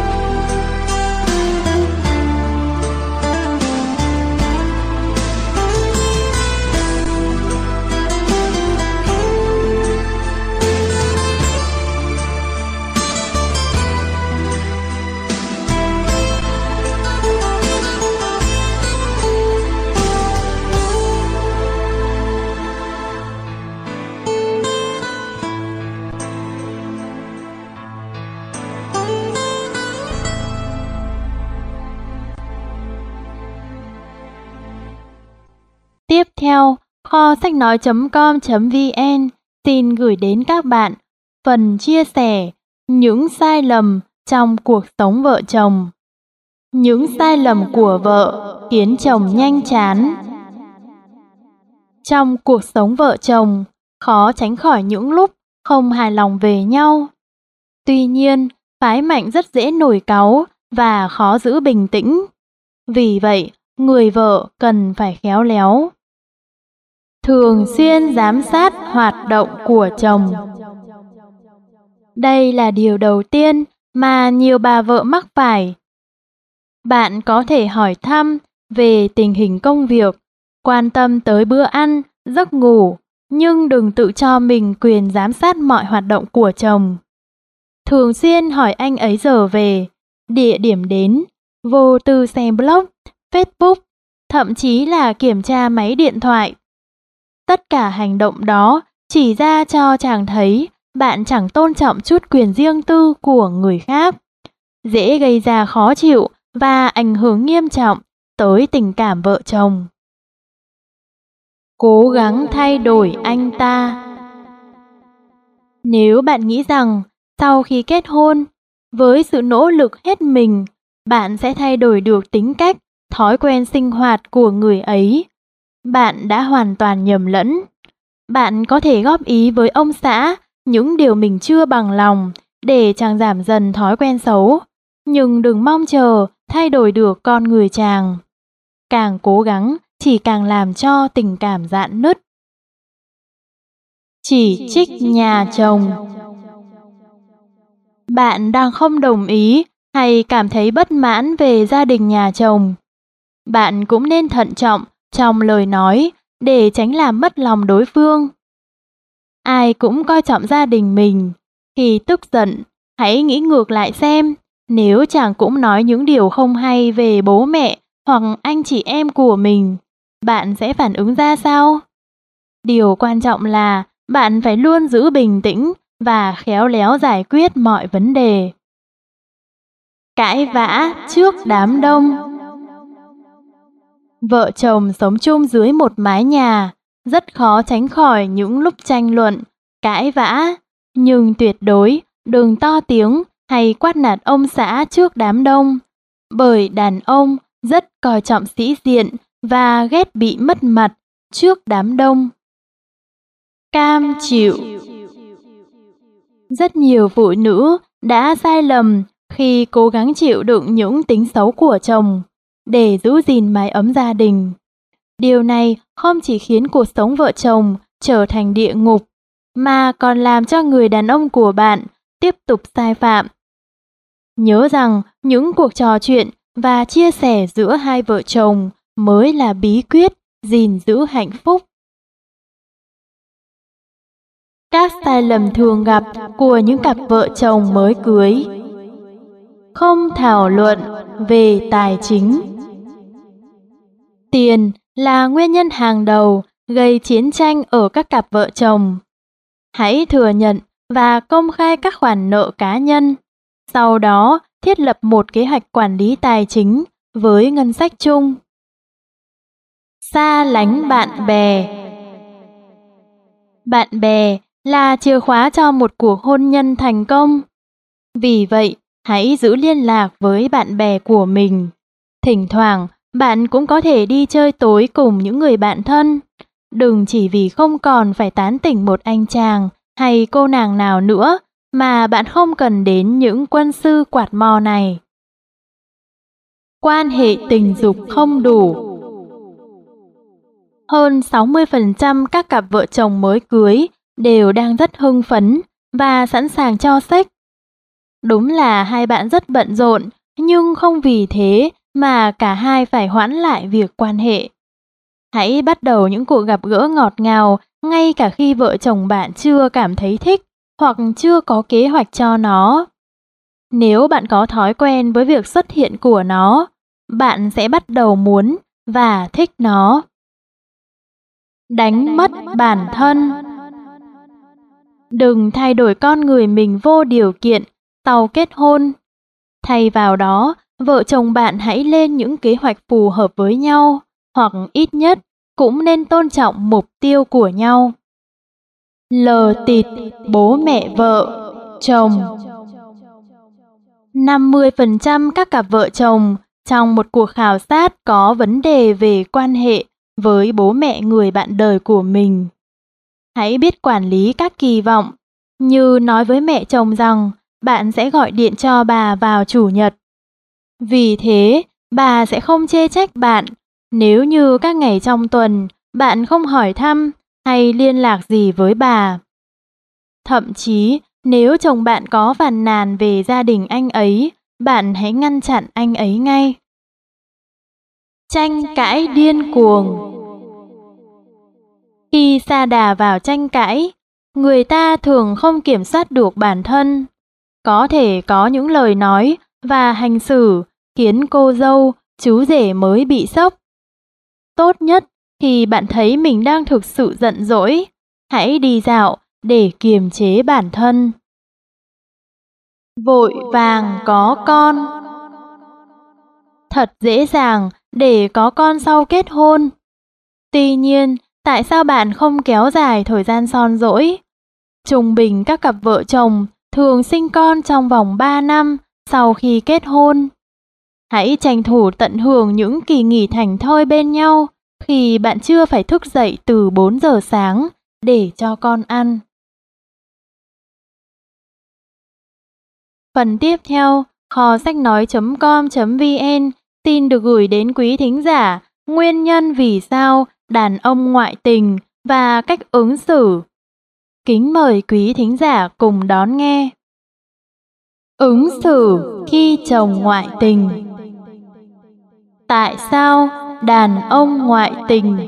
Tiếp theo, kho sách nói chấm com chấm vn xin gửi đến các bạn phần chia sẻ những sai lầm trong cuộc sống vợ chồng. Những sai lầm của vợ khiến chồng nhanh chán. Trong cuộc sống vợ chồng, khó tránh khỏi những lúc không hài lòng về nhau. Tuy nhiên, phái mạnh rất dễ nổi cáu và khó giữ bình tĩnh. Vì vậy, người vợ cần phải khéo léo. Thường xuyên giám sát hoạt động của chồng. Đây là điều đầu tiên mà nhiều bà vợ mắc phải. Bạn có thể hỏi thăm về tình hình công việc, quan tâm tới bữa ăn, giấc ngủ, nhưng đừng tự cho mình quyền giám sát mọi hoạt động của chồng. Thường xuyên hỏi anh ấy giờ về, địa điểm đến, vô tư xem blog, Facebook, thậm chí là kiểm tra máy điện thoại. Tất cả hành động đó chỉ ra cho chàng thấy bạn chẳng tôn trọng chút quyền riêng tư của người khác, dễ gây ra khó chịu và ảnh hưởng nghiêm trọng tới tình cảm vợ chồng. Cố gắng thay đổi anh ta. Nếu bạn nghĩ rằng sau khi kết hôn, với sự nỗ lực hết mình, bạn sẽ thay đổi được tính cách, thói quen sinh hoạt của người ấy, bạn đã hoàn toàn nhầm lẫn. Bạn có thể góp ý với ông xã những điều mình chưa bằng lòng để chàng giảm dần thói quen xấu, nhưng đừng mong chờ thay đổi được con người chàng. Càng cố gắng chỉ càng làm cho tình cảm rạn nứt. Chỉ trích nhà chồng. Bạn đang không đồng ý hay cảm thấy bất mãn về gia đình nhà chồng. Bạn cũng nên thận trọng trong lời nói để tránh làm mất lòng đối phương. Ai cũng coi trọng gia đình mình. Khi tức giận, hãy nghĩ ngược lại xem, nếu chàng cũng nói những điều không hay về bố mẹ hoặc anh chị em của mình, bạn sẽ phản ứng ra sao? Điều quan trọng là bạn phải luôn giữ bình tĩnh và khéo léo giải quyết mọi vấn đề. Cãi vã trước đám đông. Vợ chồng sống chung dưới một mái nhà, rất khó tránh khỏi những lúc tranh luận, cãi vã, nhưng tuyệt đối đừng to tiếng hay quát nạt ông xã trước đám đông, bởi đàn ông rất coi trọng sĩ diện và ghét bị mất mặt trước đám đông. Cam chịu. Rất nhiều phụ nữ đã sai lầm khi cố gắng chịu đựng những tính xấu của chồng để giữ gìn mái ấm gia đình. Điều này không chỉ khiến cuộc sống vợ chồng trở thành địa ngục, mà còn làm cho người đàn ông của bạn tiếp tục sai phạm. Nhớ rằng những cuộc trò chuyện và chia sẻ giữa hai vợ chồng mới là bí quyết gìn giữ hạnh phúc. Các sai lầm thường gặp của những cặp vợ chồng mới cưới. Không thảo luận về tài chính. Tiền là nguyên nhân hàng đầu gây chiến tranh ở các cặp vợ chồng. Hãy thừa nhận và công khai các khoản nợ cá nhân. Sau đó, thiết lập một kế hoạch quản lý tài chính với ngân sách chung. Xa lánh bạn bè. Bạn bè là chìa khóa cho một cuộc hôn nhân thành công. Vì vậy, hãy giữ liên lạc với bạn bè của mình. Thỉnh thoảng, bạn cũng có thể đi chơi tối cùng những người bạn thân. Đừng chỉ vì không còn phải tán tỉnh một anh chàng hay cô nàng nào nữa mà bạn không cần đến những quân sư quạt mo này. Quan hệ tình dục không đủ. Hơn sáu mươi phần trăm các cặp vợ chồng mới cưới đều đang rất hưng phấn và sẵn sàng cho sex. Đúng là hai bạn rất bận rộn, nhưng không vì thế mà cả hai phải hoãn lại việc quan hệ. Hãy bắt đầu những cuộc gặp gỡ ngọt ngào ngay cả khi vợ chồng bạn chưa cảm thấy thích hoặc chưa có kế hoạch cho nó. Nếu bạn có thói quen với việc xuất hiện của nó, bạn sẽ bắt đầu muốn và thích nó. Đánh mất bản thân. Đừng thay đổi con người mình vô điều kiện sau kết hôn. Thay vào đó, vợ chồng bạn hãy lên những kế hoạch phù hợp với nhau, hoặc ít nhất cũng nên tôn trọng mục tiêu của nhau. Lờ tịt bố mẹ vợ, chồng. năm mươi phần trăm các cặp vợ chồng trong một cuộc khảo sát có vấn đề về quan hệ với bố mẹ người bạn đời của mình. Hãy biết quản lý các kỳ vọng, như nói với mẹ chồng rằng bạn sẽ gọi điện cho bà vào Chủ nhật. Vì thế, bà sẽ không chê trách bạn nếu như các ngày trong tuần bạn không hỏi thăm hay liên lạc gì với bà. Thậm chí, nếu chồng bạn có phàn nàn về gia đình anh ấy, bạn hãy ngăn chặn anh ấy ngay. Tranh cãi điên cuồng. Khi sa đà vào tranh cãi, người ta thường không kiểm soát được bản thân. Có thể có những lời nói và hành xử khiến cô dâu, chú rể mới bị sốc. Tốt nhất khi bạn thấy mình đang thực sự giận dỗi, hãy đi dạo để kiềm chế bản thân. Vội vàng có con. Thật dễ dàng để có con sau kết hôn. Tuy nhiên, tại sao bạn không kéo dài thời gian son dỗi? Trung bình các cặp vợ chồng thường sinh con trong vòng ba năm sau khi kết hôn. Hãy tranh thủ tận hưởng những kỳ nghỉ thảnh thơi bên nhau khi bạn chưa phải thức dậy từ bốn giờ sáng để cho con ăn. Phần tiếp theo, kho sách nói chấm com chấm vn xin được gửi đến quý thính giả nguyên nhân vì sao đàn ông ngoại tình và cách ứng xử. Kính mời quý thính giả cùng đón nghe. Ứng xử khi chồng ngoại tình. Tại sao đàn ông ngoại tình?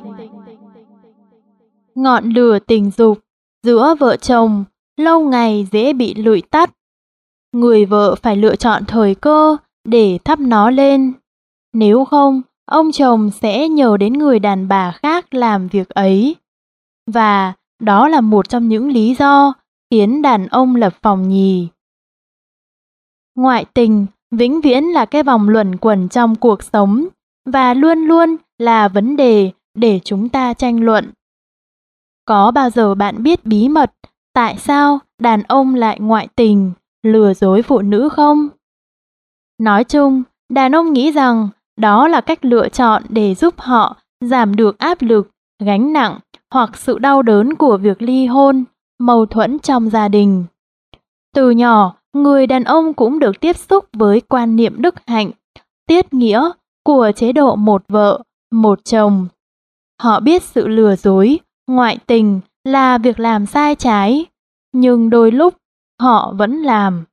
Ngọn lửa tình dục giữa vợ chồng lâu ngày dễ bị lụi tắt. Người vợ phải lựa chọn thời cơ để thắp nó lên. Nếu không, ông chồng sẽ nhờ đến người đàn bà khác làm việc ấy. Và đó là một trong những lý do khiến đàn ông lập phòng nhì. Ngoại tình vĩnh viễn là cái vòng luẩn quẩn trong cuộc sống và luôn luôn là vấn đề để chúng ta tranh luận. Có bao giờ bạn biết bí mật tại sao đàn ông lại ngoại tình, lừa dối phụ nữ không? Nói chung, đàn ông nghĩ rằng đó là cách lựa chọn để giúp họ giảm được áp lực, gánh nặng hoặc sự đau đớn của việc ly hôn, mâu thuẫn trong gia đình. Từ nhỏ, người đàn ông cũng được tiếp xúc với quan niệm đức hạnh, tiết nghĩa của chế độ một vợ, một chồng. Họ biết sự lừa dối, ngoại tình là việc làm sai trái, nhưng đôi lúc họ vẫn làm.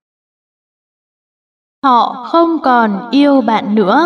Họ không còn yêu bạn nữa.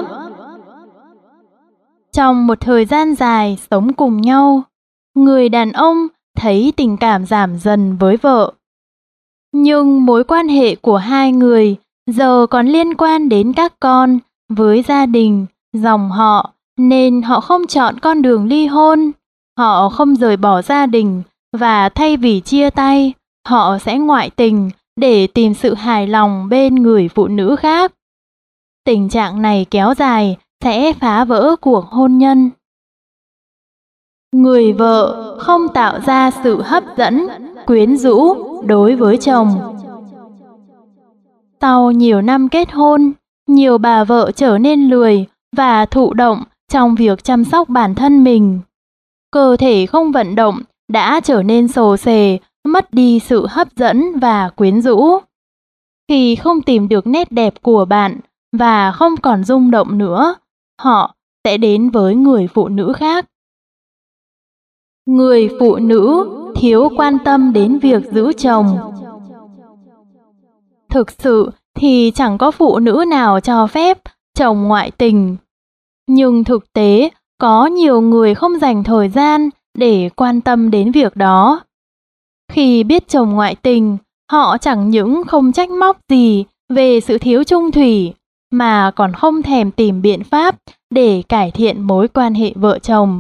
Trong một thời gian dài sống cùng nhau, người đàn ông thấy tình cảm giảm dần với vợ. Nhưng mối quan hệ của hai người giờ còn liên quan đến các con, với gia đình, dòng họ, nên họ không chọn con đường ly hôn. Họ không rời bỏ gia đình và thay vì chia tay, họ sẽ ngoại tình để tìm sự hài lòng bên người phụ nữ khác. Tình trạng này kéo dài sẽ phá vỡ cuộc hôn nhân. Người vợ không tạo ra sự hấp dẫn, quyến rũ đối với chồng. Sau nhiều năm kết hôn, nhiều bà vợ trở nên lười và thụ động trong việc chăm sóc bản thân mình. Cơ thể không vận động đã trở nên xồ xề, mất đi sự hấp dẫn và quyến rũ. Khi không tìm được nét đẹp của bạn và không còn rung động nữa, họ sẽ đến với người phụ nữ khác. Người phụ nữ thiếu quan tâm đến việc giữ chồng. Thực sự thì chẳng có phụ nữ nào cho phép chồng ngoại tình. Nhưng thực tế, có nhiều người không dành thời gian để quan tâm đến việc đó. Khi biết chồng ngoại tình, họ chẳng những không trách móc gì về sự thiếu chung thủy, mà còn không thèm tìm biện pháp để cải thiện mối quan hệ vợ chồng.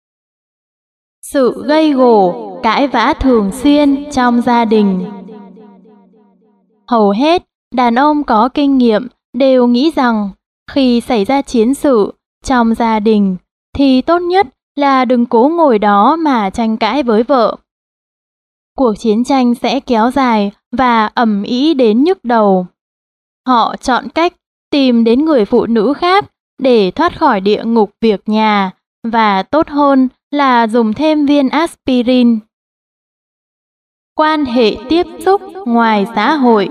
Sự gây gổ, cãi vã thường xuyên trong gia đình. Hầu hết đàn ông có kinh nghiệm đều nghĩ rằng khi xảy ra chiến sự trong gia đình thì tốt nhất là đừng cố ngồi đó mà tranh cãi với vợ. Cuộc chiến tranh sẽ kéo dài và ầm ĩ đến nhức đầu. Họ chọn cách tìm đến người phụ nữ khác để thoát khỏi địa ngục việc nhà, và tốt hơn là dùng thêm viên aspirin. Quan hệ tiếp xúc ngoài xã hội.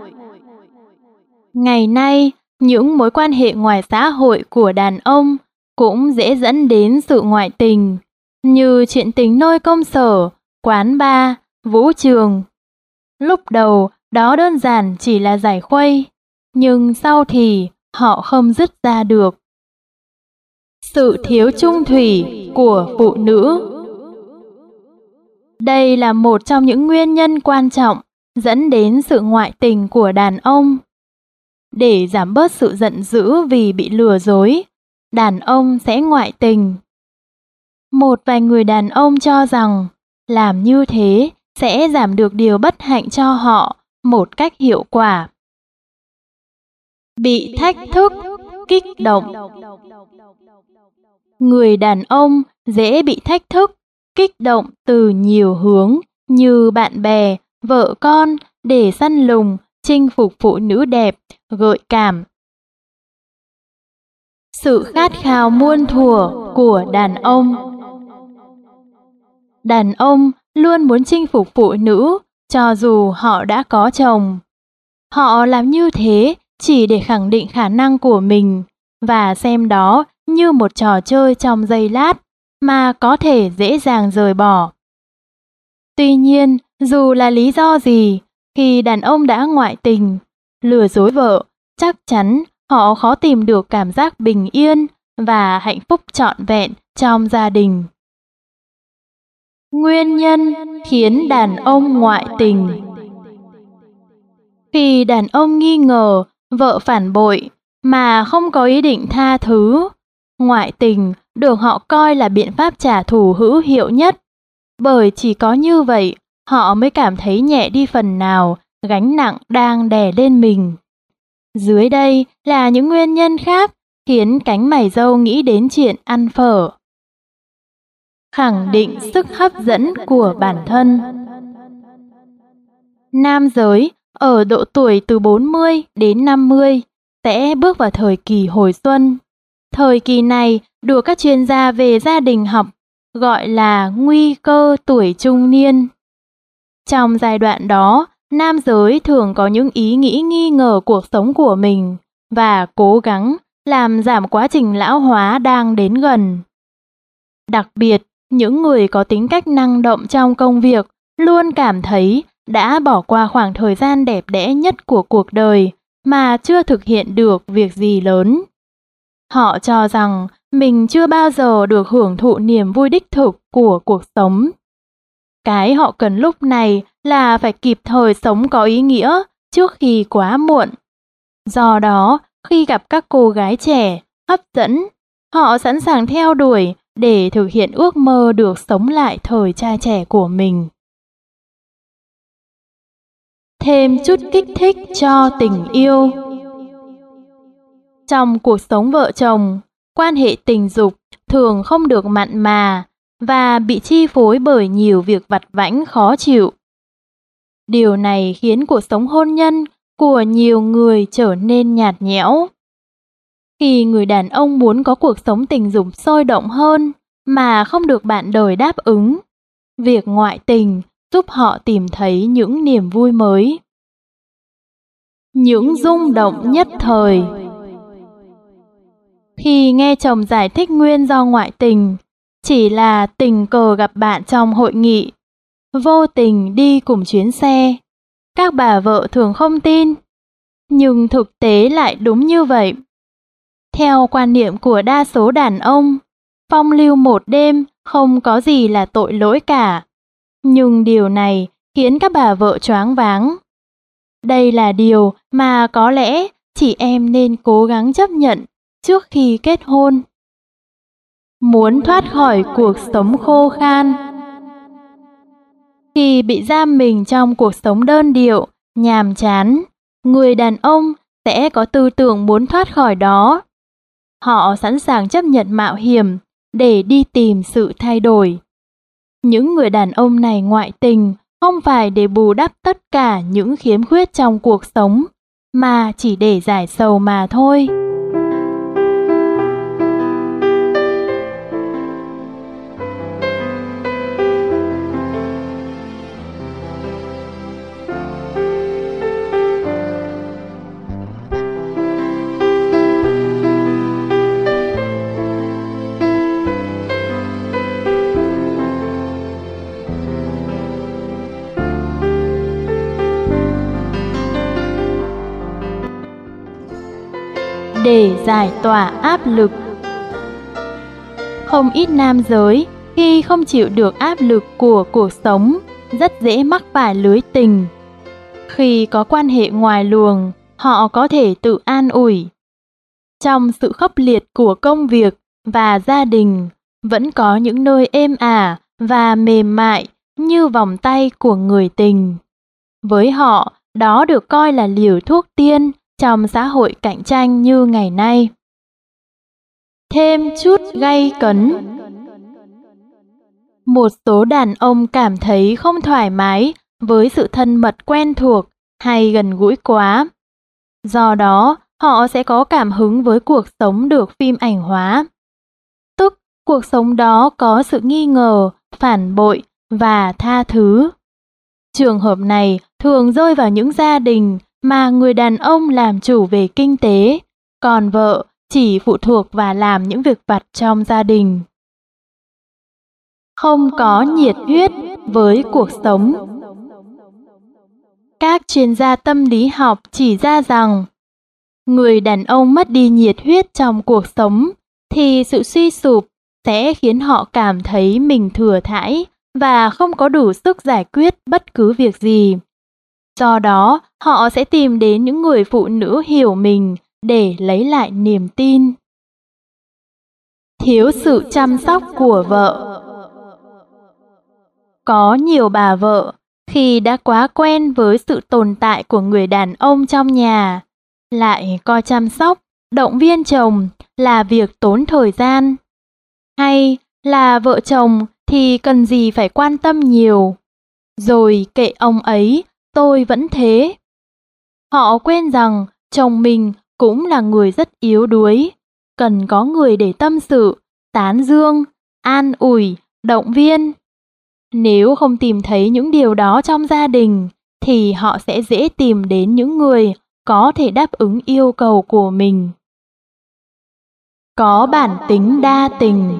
Ngày nay, những mối quan hệ ngoài xã hội của đàn ông cũng dễ dẫn đến sự ngoại tình, như chuyện tình nơi công sở, quán bar, vũ trường. Lúc đầu, đó đơn giản chỉ là giải khuây, nhưng sau thì họ không dứt ra được. Sự thiếu chung thủy của phụ nữ. Đây là một trong những nguyên nhân quan trọng dẫn đến sự ngoại tình của đàn ông. Để giảm bớt sự giận dữ vì bị lừa dối, đàn ông sẽ ngoại tình. Một vài người đàn ông cho rằng làm như thế sẽ giảm được điều bất hạnh cho họ một cách hiệu quả. Bị thách thức, kích động. Người đàn ông dễ bị thách thức, kích động từ nhiều hướng như bạn bè, vợ con để săn lùng, chinh phục phụ nữ đẹp, gợi cảm. Sự khát khao muôn thuở của đàn ông. Đàn ông luôn muốn chinh phục phụ nữ cho dù họ đã có chồng. Họ làm như thế chỉ để khẳng định khả năng của mình và xem đó như một trò chơi trong giây lát mà có thể dễ dàng rời bỏ. Tuy nhiên, dù là lý do gì, khi đàn ông đã ngoại tình, lừa dối vợ, chắc chắn họ khó tìm được cảm giác bình yên và hạnh phúc trọn vẹn trong gia đình. Nguyên nhân khiến đàn ông ngoại tình. Khi đàn ông nghi ngờ vợ phản bội mà không có ý định tha thứ, ngoại tình được họ coi là biện pháp trả thù hữu hiệu nhất, bởi chỉ có như vậy họ mới cảm thấy nhẹ đi phần nào gánh nặng đang đè lên mình. Dưới đây là những nguyên nhân khác khiến cánh mày râu nghĩ đến chuyện ăn phở. Khẳng định sức hấp dẫn của bản thân. Nam giới ở độ tuổi từ bốn mươi đến năm mươi sẽ bước vào thời kỳ hồi xuân. Thời kỳ này được các chuyên gia về gia đình học gọi là nguy cơ tuổi trung niên. Trong giai đoạn đó, nam giới thường có những ý nghĩ nghi ngờ cuộc sống của mình và cố gắng làm giảm quá trình lão hóa đang đến gần. Đặc biệt, những người có tính cách năng động trong công việc luôn cảm thấy đã bỏ qua khoảng thời gian đẹp đẽ nhất của cuộc đời mà chưa thực hiện được việc gì lớn. Họ cho rằng mình chưa bao giờ được hưởng thụ niềm vui đích thực của cuộc sống. Cái họ cần lúc này là phải kịp thời sống có ý nghĩa trước khi quá muộn. Do đó, khi gặp các cô gái trẻ, hấp dẫn, họ sẵn sàng theo đuổi để thực hiện ước mơ được sống lại thời trai trẻ của mình. Thêm chút kích thích cho tình yêu. Trong cuộc sống vợ chồng, quan hệ tình dục thường không được mặn mà và bị chi phối bởi nhiều việc vặt vãnh khó chịu. Điều này khiến cuộc sống hôn nhân của nhiều người trở nên nhạt nhẽo. Khi người đàn ông muốn có cuộc sống tình dục sôi động hơn mà không được bạn đời đáp ứng, việc ngoại tình giúp họ tìm thấy những niềm vui mới. Những rung động nhất thời. Khi nghe chồng giải thích nguyên do ngoại tình, chỉ là tình cờ gặp bạn trong hội nghị, vô tình đi cùng chuyến xe, các bà vợ thường không tin, nhưng thực tế lại đúng như vậy. Theo quan niệm của đa số đàn ông, phong lưu một đêm không có gì là tội lỗi cả, nhưng điều này khiến các bà vợ choáng váng. Đây là điều mà có lẽ chị em nên cố gắng chấp nhận trước khi kết hôn. Muốn thoát khỏi cuộc sống khô khan. Khi bị giam mình trong cuộc sống đơn điệu, nhàm chán, người đàn ông sẽ có tư tưởng muốn thoát khỏi đó. Họ sẵn sàng chấp nhận mạo hiểm để đi tìm sự thay đổi. Những người đàn ông này ngoại tình không phải để bù đắp tất cả những khiếm khuyết trong cuộc sống, mà chỉ để giải sầu mà thôi. Để giải tỏa áp lực. Không ít nam giới khi không chịu được áp lực của cuộc sống rất dễ mắc phải lưới tình. Khi có quan hệ ngoài luồng, họ có thể tự an ủi. Trong sự khốc liệt của công việc và gia đình, vẫn có những nơi êm ả và mềm mại như vòng tay của người tình. Với họ, đó được coi là liều thuốc tiên trong xã hội cạnh tranh như ngày nay. Thêm chút gay cấn. Một số đàn ông cảm thấy không thoải mái với sự thân mật quen thuộc hay gần gũi quá. Do đó, họ sẽ có cảm hứng với cuộc sống được phim ảnh hóa. Tức, cuộc sống đó có sự nghi ngờ, phản bội và tha thứ. Trường hợp này thường rơi vào những gia đình mà người đàn ông làm chủ về kinh tế, còn vợ chỉ phụ thuộc và làm những việc vặt trong gia đình. Không có nhiệt huyết với cuộc sống. Các chuyên gia tâm lý học chỉ ra rằng, người đàn ông mất đi nhiệt huyết trong cuộc sống thì sự suy sụp sẽ khiến họ cảm thấy mình thừa thãi và không có đủ sức giải quyết bất cứ việc gì. Do đó, họ sẽ tìm đến những người phụ nữ hiểu mình để lấy lại niềm tin. Thiếu sự chăm sóc của vợ. Có nhiều bà vợ, khi đã quá quen với sự tồn tại của người đàn ông trong nhà, lại coi chăm sóc, động viên chồng là việc tốn thời gian. Hay là vợ chồng thì cần gì phải quan tâm nhiều. Rồi kệ ông ấy, tôi vẫn thế. Họ quên rằng chồng mình cũng là người rất yếu đuối, cần có người để tâm sự, tán dương, an ủi, động viên. Nếu không tìm thấy những điều đó trong gia đình, thì họ sẽ dễ tìm đến những người có thể đáp ứng yêu cầu của mình. Có bản tính đa tình.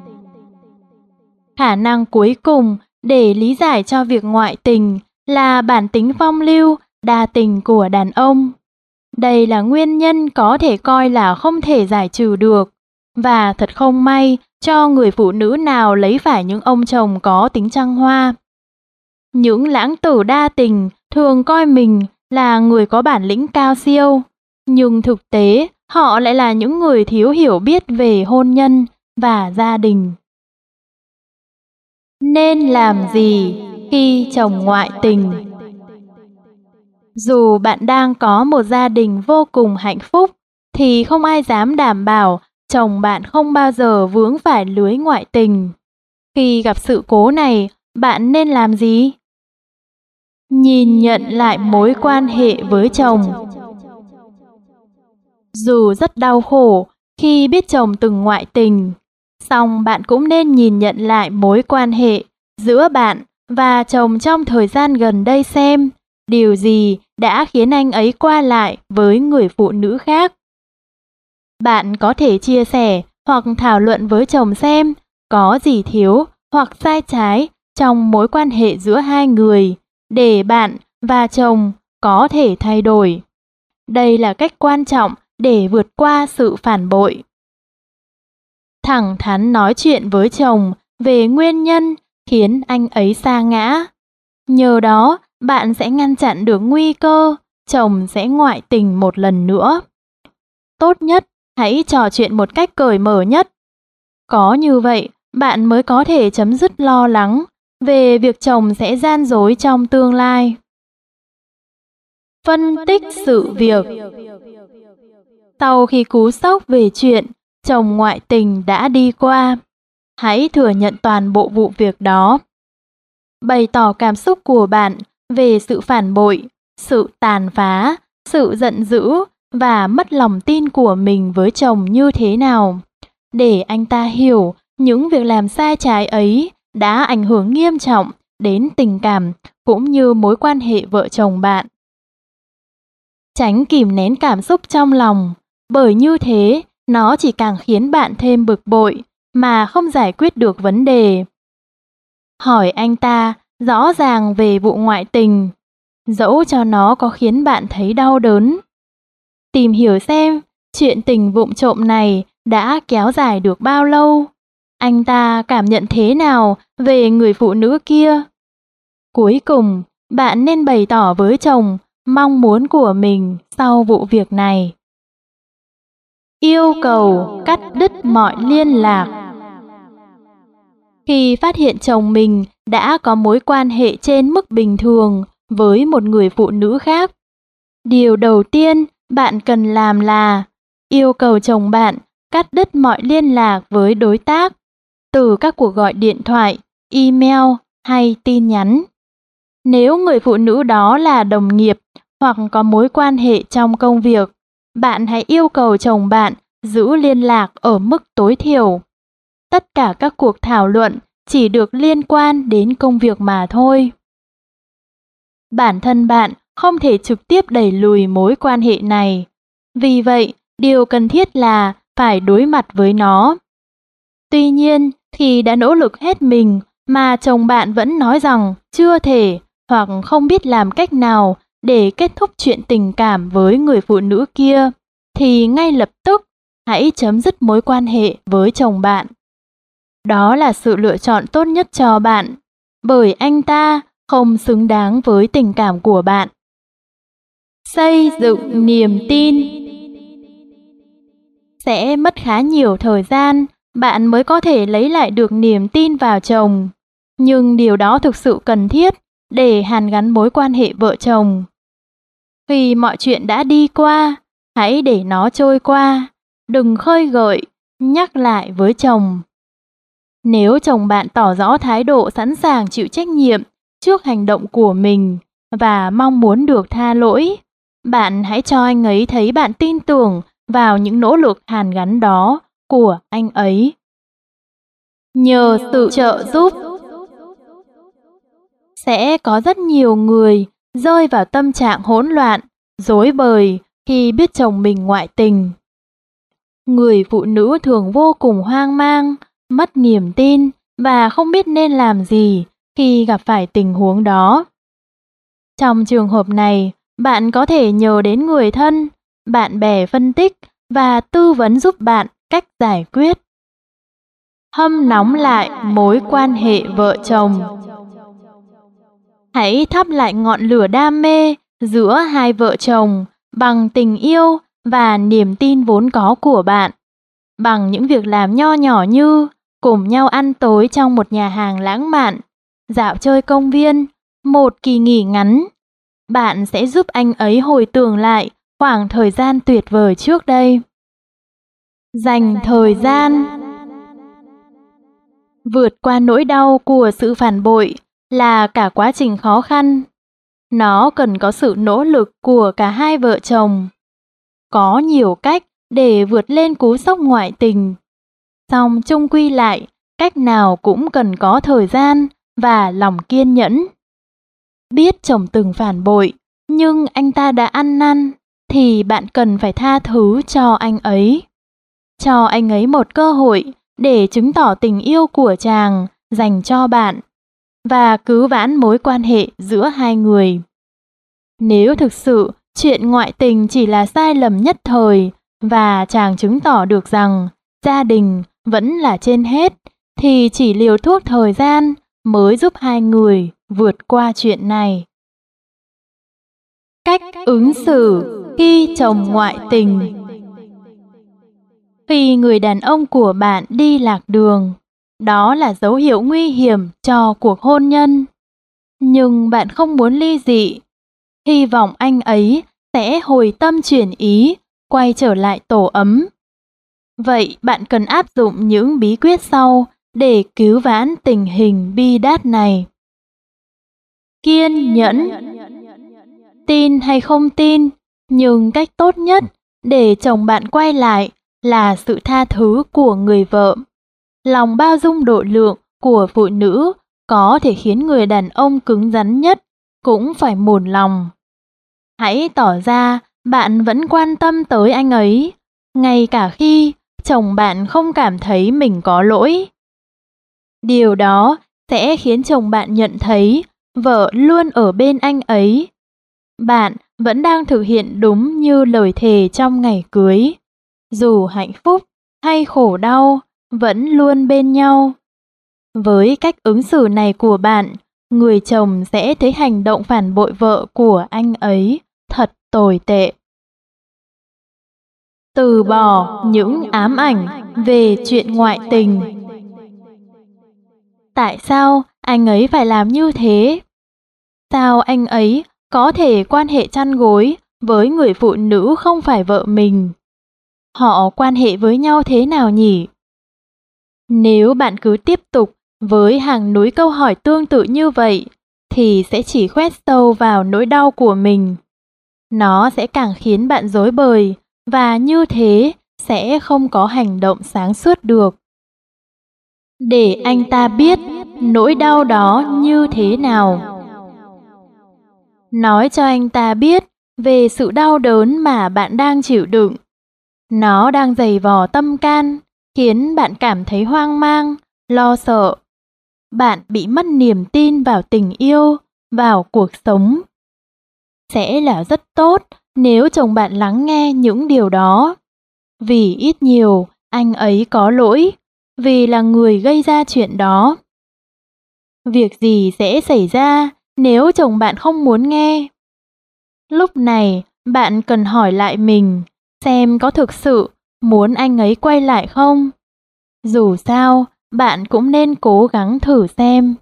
Khả năng cuối cùng để lý giải cho việc ngoại tình là bản tính phong lưu, đa tình của đàn ông. Đây là nguyên nhân có thể coi là không thể giải trừ được, và thật không may cho người phụ nữ nào lấy phải những ông chồng có tính trăng hoa. Những lãng tử đa tình thường coi mình là người có bản lĩnh cao siêu, nhưng thực tế họ lại là những người thiếu hiểu biết về hôn nhân và gia đình. Nên làm gì khi chồng ngoại tình? Dù bạn đang có một gia đình vô cùng hạnh phúc, thì không ai dám đảm bảo chồng bạn không bao giờ vướng phải lưới ngoại tình. Khi gặp sự cố này, bạn nên làm gì? Nhìn nhận lại mối quan hệ với chồng. Dù rất đau khổ khi biết chồng từng ngoại tình, song bạn cũng nên nhìn nhận lại mối quan hệ giữa bạn và chồng trong thời gian gần đây xem điều gì đã khiến anh ấy qua lại với người phụ nữ khác. Bạn có thể chia sẻ hoặc thảo luận với chồng xem có gì thiếu hoặc sai trái trong mối quan hệ giữa hai người để bạn và chồng có thể thay đổi. Đây là cách quan trọng để vượt qua sự phản bội. Thẳng thắn nói chuyện với chồng về nguyên nhân khiến anh ấy sa ngã. Nhờ đó, bạn sẽ ngăn chặn được nguy cơ chồng sẽ ngoại tình một lần nữa. Tốt nhất, hãy trò chuyện một cách cởi mở nhất. Có như vậy, bạn mới có thể chấm dứt lo lắng về việc chồng sẽ gian dối trong tương lai. Phân tích sự việc. Sau khi cú sốc về chuyện chồng ngoại tình đã đi qua, hãy thừa nhận toàn bộ vụ việc đó. Bày tỏ cảm xúc của bạn về sự phản bội, sự tàn phá, sự giận dữ và mất lòng tin của mình với chồng như thế nào, để anh ta hiểu những việc làm sai trái ấy đã ảnh hưởng nghiêm trọng đến tình cảm cũng như mối quan hệ vợ chồng bạn. Tránh kìm nén cảm xúc trong lòng, bởi như thế nó chỉ càng khiến bạn thêm bực bội mà không giải quyết được vấn đề. Hỏi anh ta rõ ràng về vụ ngoại tình, dẫu cho nó có khiến bạn thấy đau đớn. Tìm hiểu xem chuyện tình vụng trộm này đã kéo dài được bao lâu, anh ta cảm nhận thế nào về người phụ nữ kia. Cuối cùng, bạn nên bày tỏ với chồng mong muốn của mình sau vụ việc này. Yêu cầu cắt đứt mọi liên lạc. Khi phát hiện chồng mình đã có mối quan hệ trên mức bình thường với một người phụ nữ khác, điều đầu tiên bạn cần làm là yêu cầu chồng bạn cắt đứt mọi liên lạc với đối tác, từ các cuộc gọi điện thoại, email hay tin nhắn. Nếu người phụ nữ đó là đồng nghiệp hoặc có mối quan hệ trong công việc, bạn hãy yêu cầu chồng bạn giữ liên lạc ở mức tối thiểu. Tất cả các cuộc thảo luận chỉ được liên quan đến công việc mà thôi. Bản thân bạn không thể trực tiếp đẩy lùi mối quan hệ này. Vì vậy, điều cần thiết là phải đối mặt với nó. Tuy nhiên, khi đã nỗ lực hết mình mà chồng bạn vẫn nói rằng chưa thể hoặc không biết làm cách nào để kết thúc chuyện tình cảm với người phụ nữ kia, thì ngay lập tức hãy chấm dứt mối quan hệ với chồng bạn. Đó là sự lựa chọn tốt nhất cho bạn, bởi anh ta không xứng đáng với tình cảm của bạn. Xây dựng niềm tin. Sẽ mất khá nhiều thời gian bạn mới có thể lấy lại được niềm tin vào chồng, nhưng điều đó thực sự cần thiết để hàn gắn mối quan hệ vợ chồng. Khi mọi chuyện đã đi qua, hãy để nó trôi qua, đừng khơi gợi, nhắc lại với chồng. Nếu chồng bạn tỏ rõ thái độ sẵn sàng chịu trách nhiệm trước hành động của mình và mong muốn được tha lỗi, bạn hãy cho anh ấy thấy bạn tin tưởng vào những nỗ lực hàn gắn đó của anh ấy. Nhờ sự trợ giúp. Sẽ có rất nhiều người rơi vào tâm trạng hỗn loạn, rối bời khi biết chồng mình ngoại tình. Người phụ nữ thường vô cùng hoang mang, mất niềm tin và không biết nên làm gì khi gặp phải tình huống đó. Trong trường hợp này, bạn có thể nhờ đến người thân, bạn bè phân tích và tư vấn giúp bạn cách giải quyết. Hâm nóng lại mối quan hệ vợ chồng. Hãy thắp lại ngọn lửa đam mê giữa hai vợ chồng bằng tình yêu và niềm tin vốn có của bạn, bằng những việc làm nho nhỏ như cùng nhau ăn tối trong một nhà hàng lãng mạn, dạo chơi công viên, một kỳ nghỉ ngắn. Bạn sẽ giúp anh ấy hồi tưởng lại khoảng thời gian tuyệt vời trước đây. Dành thời gian. Vượt qua nỗi đau của sự phản bội là cả quá trình khó khăn. Nó cần có sự nỗ lực của cả hai vợ chồng. Có nhiều cách để vượt lên cú sốc ngoại tình. Song chung quy lại, cách nào cũng cần có thời gian và lòng kiên nhẫn. Biết chồng từng phản bội, nhưng anh ta đã ăn năn, thì bạn cần phải tha thứ cho anh ấy. Cho anh ấy một cơ hội để chứng tỏ tình yêu của chàng dành cho bạn và cứu vãn mối quan hệ giữa hai người. Nếu thực sự chuyện ngoại tình chỉ là sai lầm nhất thời và chàng chứng tỏ được rằng gia đình vẫn là trên hết, thì chỉ liều thuốc thời gian mới giúp hai người vượt qua chuyện này. Cách ứng xử khi chồng ngoại tình. Khi người đàn ông của bạn đi lạc đường, đó là dấu hiệu nguy hiểm cho cuộc hôn nhân. Nhưng bạn không muốn ly dị. Hy vọng anh ấy sẽ hồi tâm chuyển ý, quay trở lại tổ ấm. Vậy bạn cần áp dụng những bí quyết sau để cứu vãn tình hình bi đát này. Kiên nhẫn. Tin hay không tin, nhưng cách tốt nhất để chồng bạn quay lại là sự tha thứ của người vợ. Lòng bao dung độ lượng của phụ nữ có thể khiến người đàn ông cứng rắn nhất cũng phải mồn lòng. Hãy tỏ ra bạn vẫn quan tâm tới anh ấy, ngay cả khi chồng bạn không cảm thấy mình có lỗi. Điều đó sẽ khiến chồng bạn nhận thấy vợ luôn ở bên anh ấy. Bạn vẫn đang thực hiện đúng như lời thề trong ngày cưới. Dù hạnh phúc hay khổ đau, vẫn luôn bên nhau. Với cách ứng xử này của bạn, người chồng sẽ thấy hành động phản bội vợ của anh ấy thật tồi tệ. Từ bỏ những ám ảnh về chuyện ngoại tình. Tại sao anh ấy phải làm như thế? Sao anh ấy có thể quan hệ chăn gối với người phụ nữ không phải vợ mình? Họ quan hệ với nhau thế nào nhỉ? Nếu bạn cứ tiếp tục với hàng núi câu hỏi tương tự như vậy, thì sẽ chỉ khoét sâu vào nỗi đau của mình. Nó sẽ càng khiến bạn rối bời, và như thế sẽ không có hành động sáng suốt được. Để anh ta biết nỗi đau đó như thế nào. Nói cho anh ta biết về sự đau đớn mà bạn đang chịu đựng. Nó đang giày vò tâm can, khiến bạn cảm thấy hoang mang, lo sợ. Bạn bị mất niềm tin vào tình yêu, vào cuộc sống. Sẽ là rất tốt nếu chồng bạn lắng nghe những điều đó. Vì ít nhiều, anh ấy có lỗi, vì là người gây ra chuyện đó. Việc gì sẽ xảy ra nếu chồng bạn không muốn nghe? Lúc này, bạn cần hỏi lại mình, xem có thực sự muốn anh ấy quay lại không? Dù sao, bạn cũng nên cố gắng thử xem.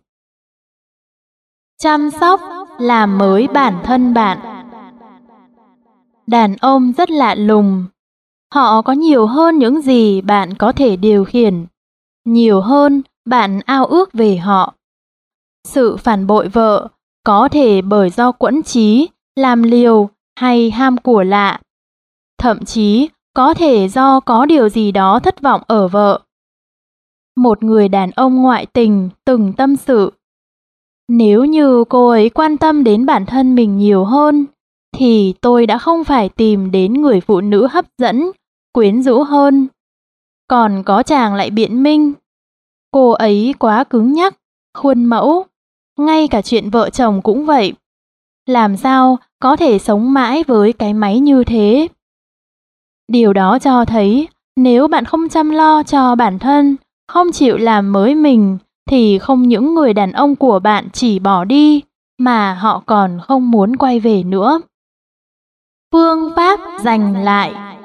Chăm sóc, làm mới bản thân bạn. Đàn ông rất lạ lùng. Họ có nhiều hơn những gì bạn có thể điều khiển. Nhiều hơn bạn ao ước về họ. Sự phản bội vợ có thể bởi do quẫn trí, làm liều hay ham của lạ. Thậm chí có thể do có điều gì đó thất vọng ở vợ. Một người đàn ông ngoại tình từng tâm sự. Nếu như cô ấy quan tâm đến bản thân mình nhiều hơn, thì tôi đã không phải tìm đến người phụ nữ hấp dẫn, quyến rũ hơn. Còn có chàng lại biện minh, cô ấy quá cứng nhắc, khuôn mẫu, ngay cả chuyện vợ chồng cũng vậy. Làm sao có thể sống mãi với cái máy như thế? Điều đó cho thấy nếu bạn không chăm lo cho bản thân, không chịu làm mới mình, thì không những người đàn ông của bạn chỉ bỏ đi, mà họ còn không muốn quay về nữa. Phương pháp giành lại.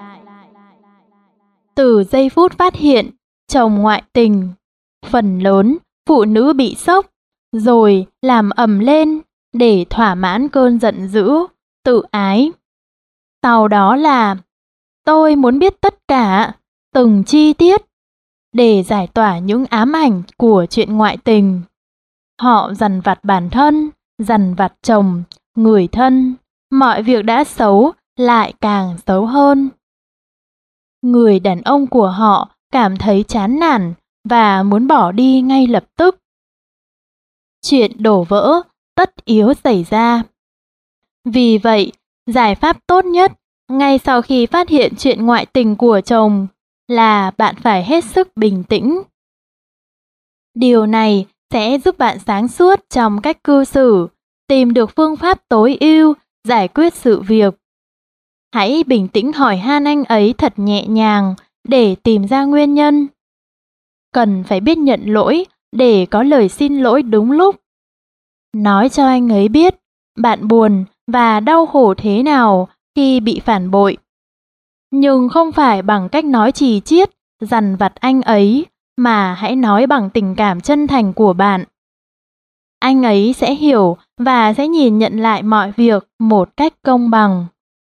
Từ giây phút phát hiện chồng ngoại tình, phần lớn phụ nữ bị sốc, rồi làm ầm lên để thỏa mãn cơn giận dữ, tự ái. Sau đó là tôi muốn biết tất cả, từng chi tiết, để giải tỏa những ám ảnh của chuyện ngoại tình. Họ dằn vặt bản thân, dằn vặt chồng, người thân, mọi việc đã xấu lại càng xấu hơn. Người đàn ông của họ cảm thấy chán nản và muốn bỏ đi ngay lập tức. Chuyện đổ vỡ tất yếu xảy ra. Vì vậy, giải pháp tốt nhất ngay sau khi phát hiện chuyện ngoại tình của chồng là bạn phải hết sức bình tĩnh. Điều này sẽ giúp bạn sáng suốt trong cách cư xử, tìm được phương pháp tối ưu giải quyết sự việc. Hãy bình tĩnh hỏi han anh ấy thật nhẹ nhàng để tìm ra nguyên nhân. Cần phải biết nhận lỗi để có lời xin lỗi đúng lúc. Nói cho anh ấy biết bạn buồn và đau khổ thế nào khi bị phản bội. Nhưng không phải bằng cách nói chì chiết, dằn vặt anh ấy, mà hãy nói bằng tình cảm chân thành của bạn. Anh ấy sẽ hiểu và sẽ nhìn nhận lại mọi việc một cách công bằng.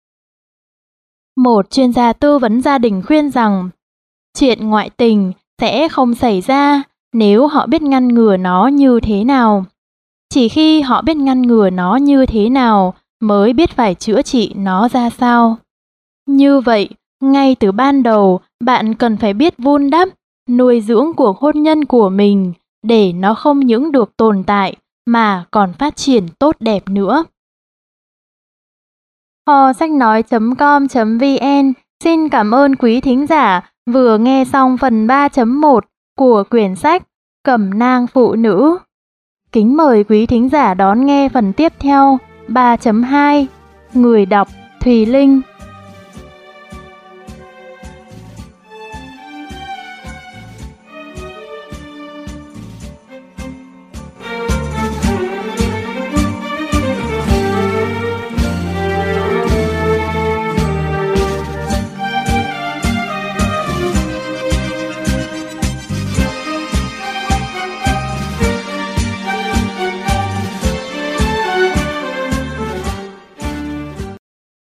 Một chuyên gia tư vấn gia đình khuyên rằng chuyện ngoại tình sẽ không xảy ra nếu họ biết ngăn ngừa nó như thế nào. Chỉ khi họ biết ngăn ngừa nó như thế nào mới biết phải chữa trị nó ra sao. Như vậy, ngay từ ban đầu, bạn cần phải biết vun đắp, nuôi dưỡng cuộc hôn nhân của mình để nó không những được tồn tại mà còn phát triển tốt đẹp nữa. Kho sách nói chấm com chấm vn xin cảm ơn quý thính giả vừa nghe xong phần ba chấm một của quyển sách Cẩm nang phụ nữ. Kính mời quý thính giả đón nghe phần tiếp theo ba chấm hai. Người đọc Thùy Linh.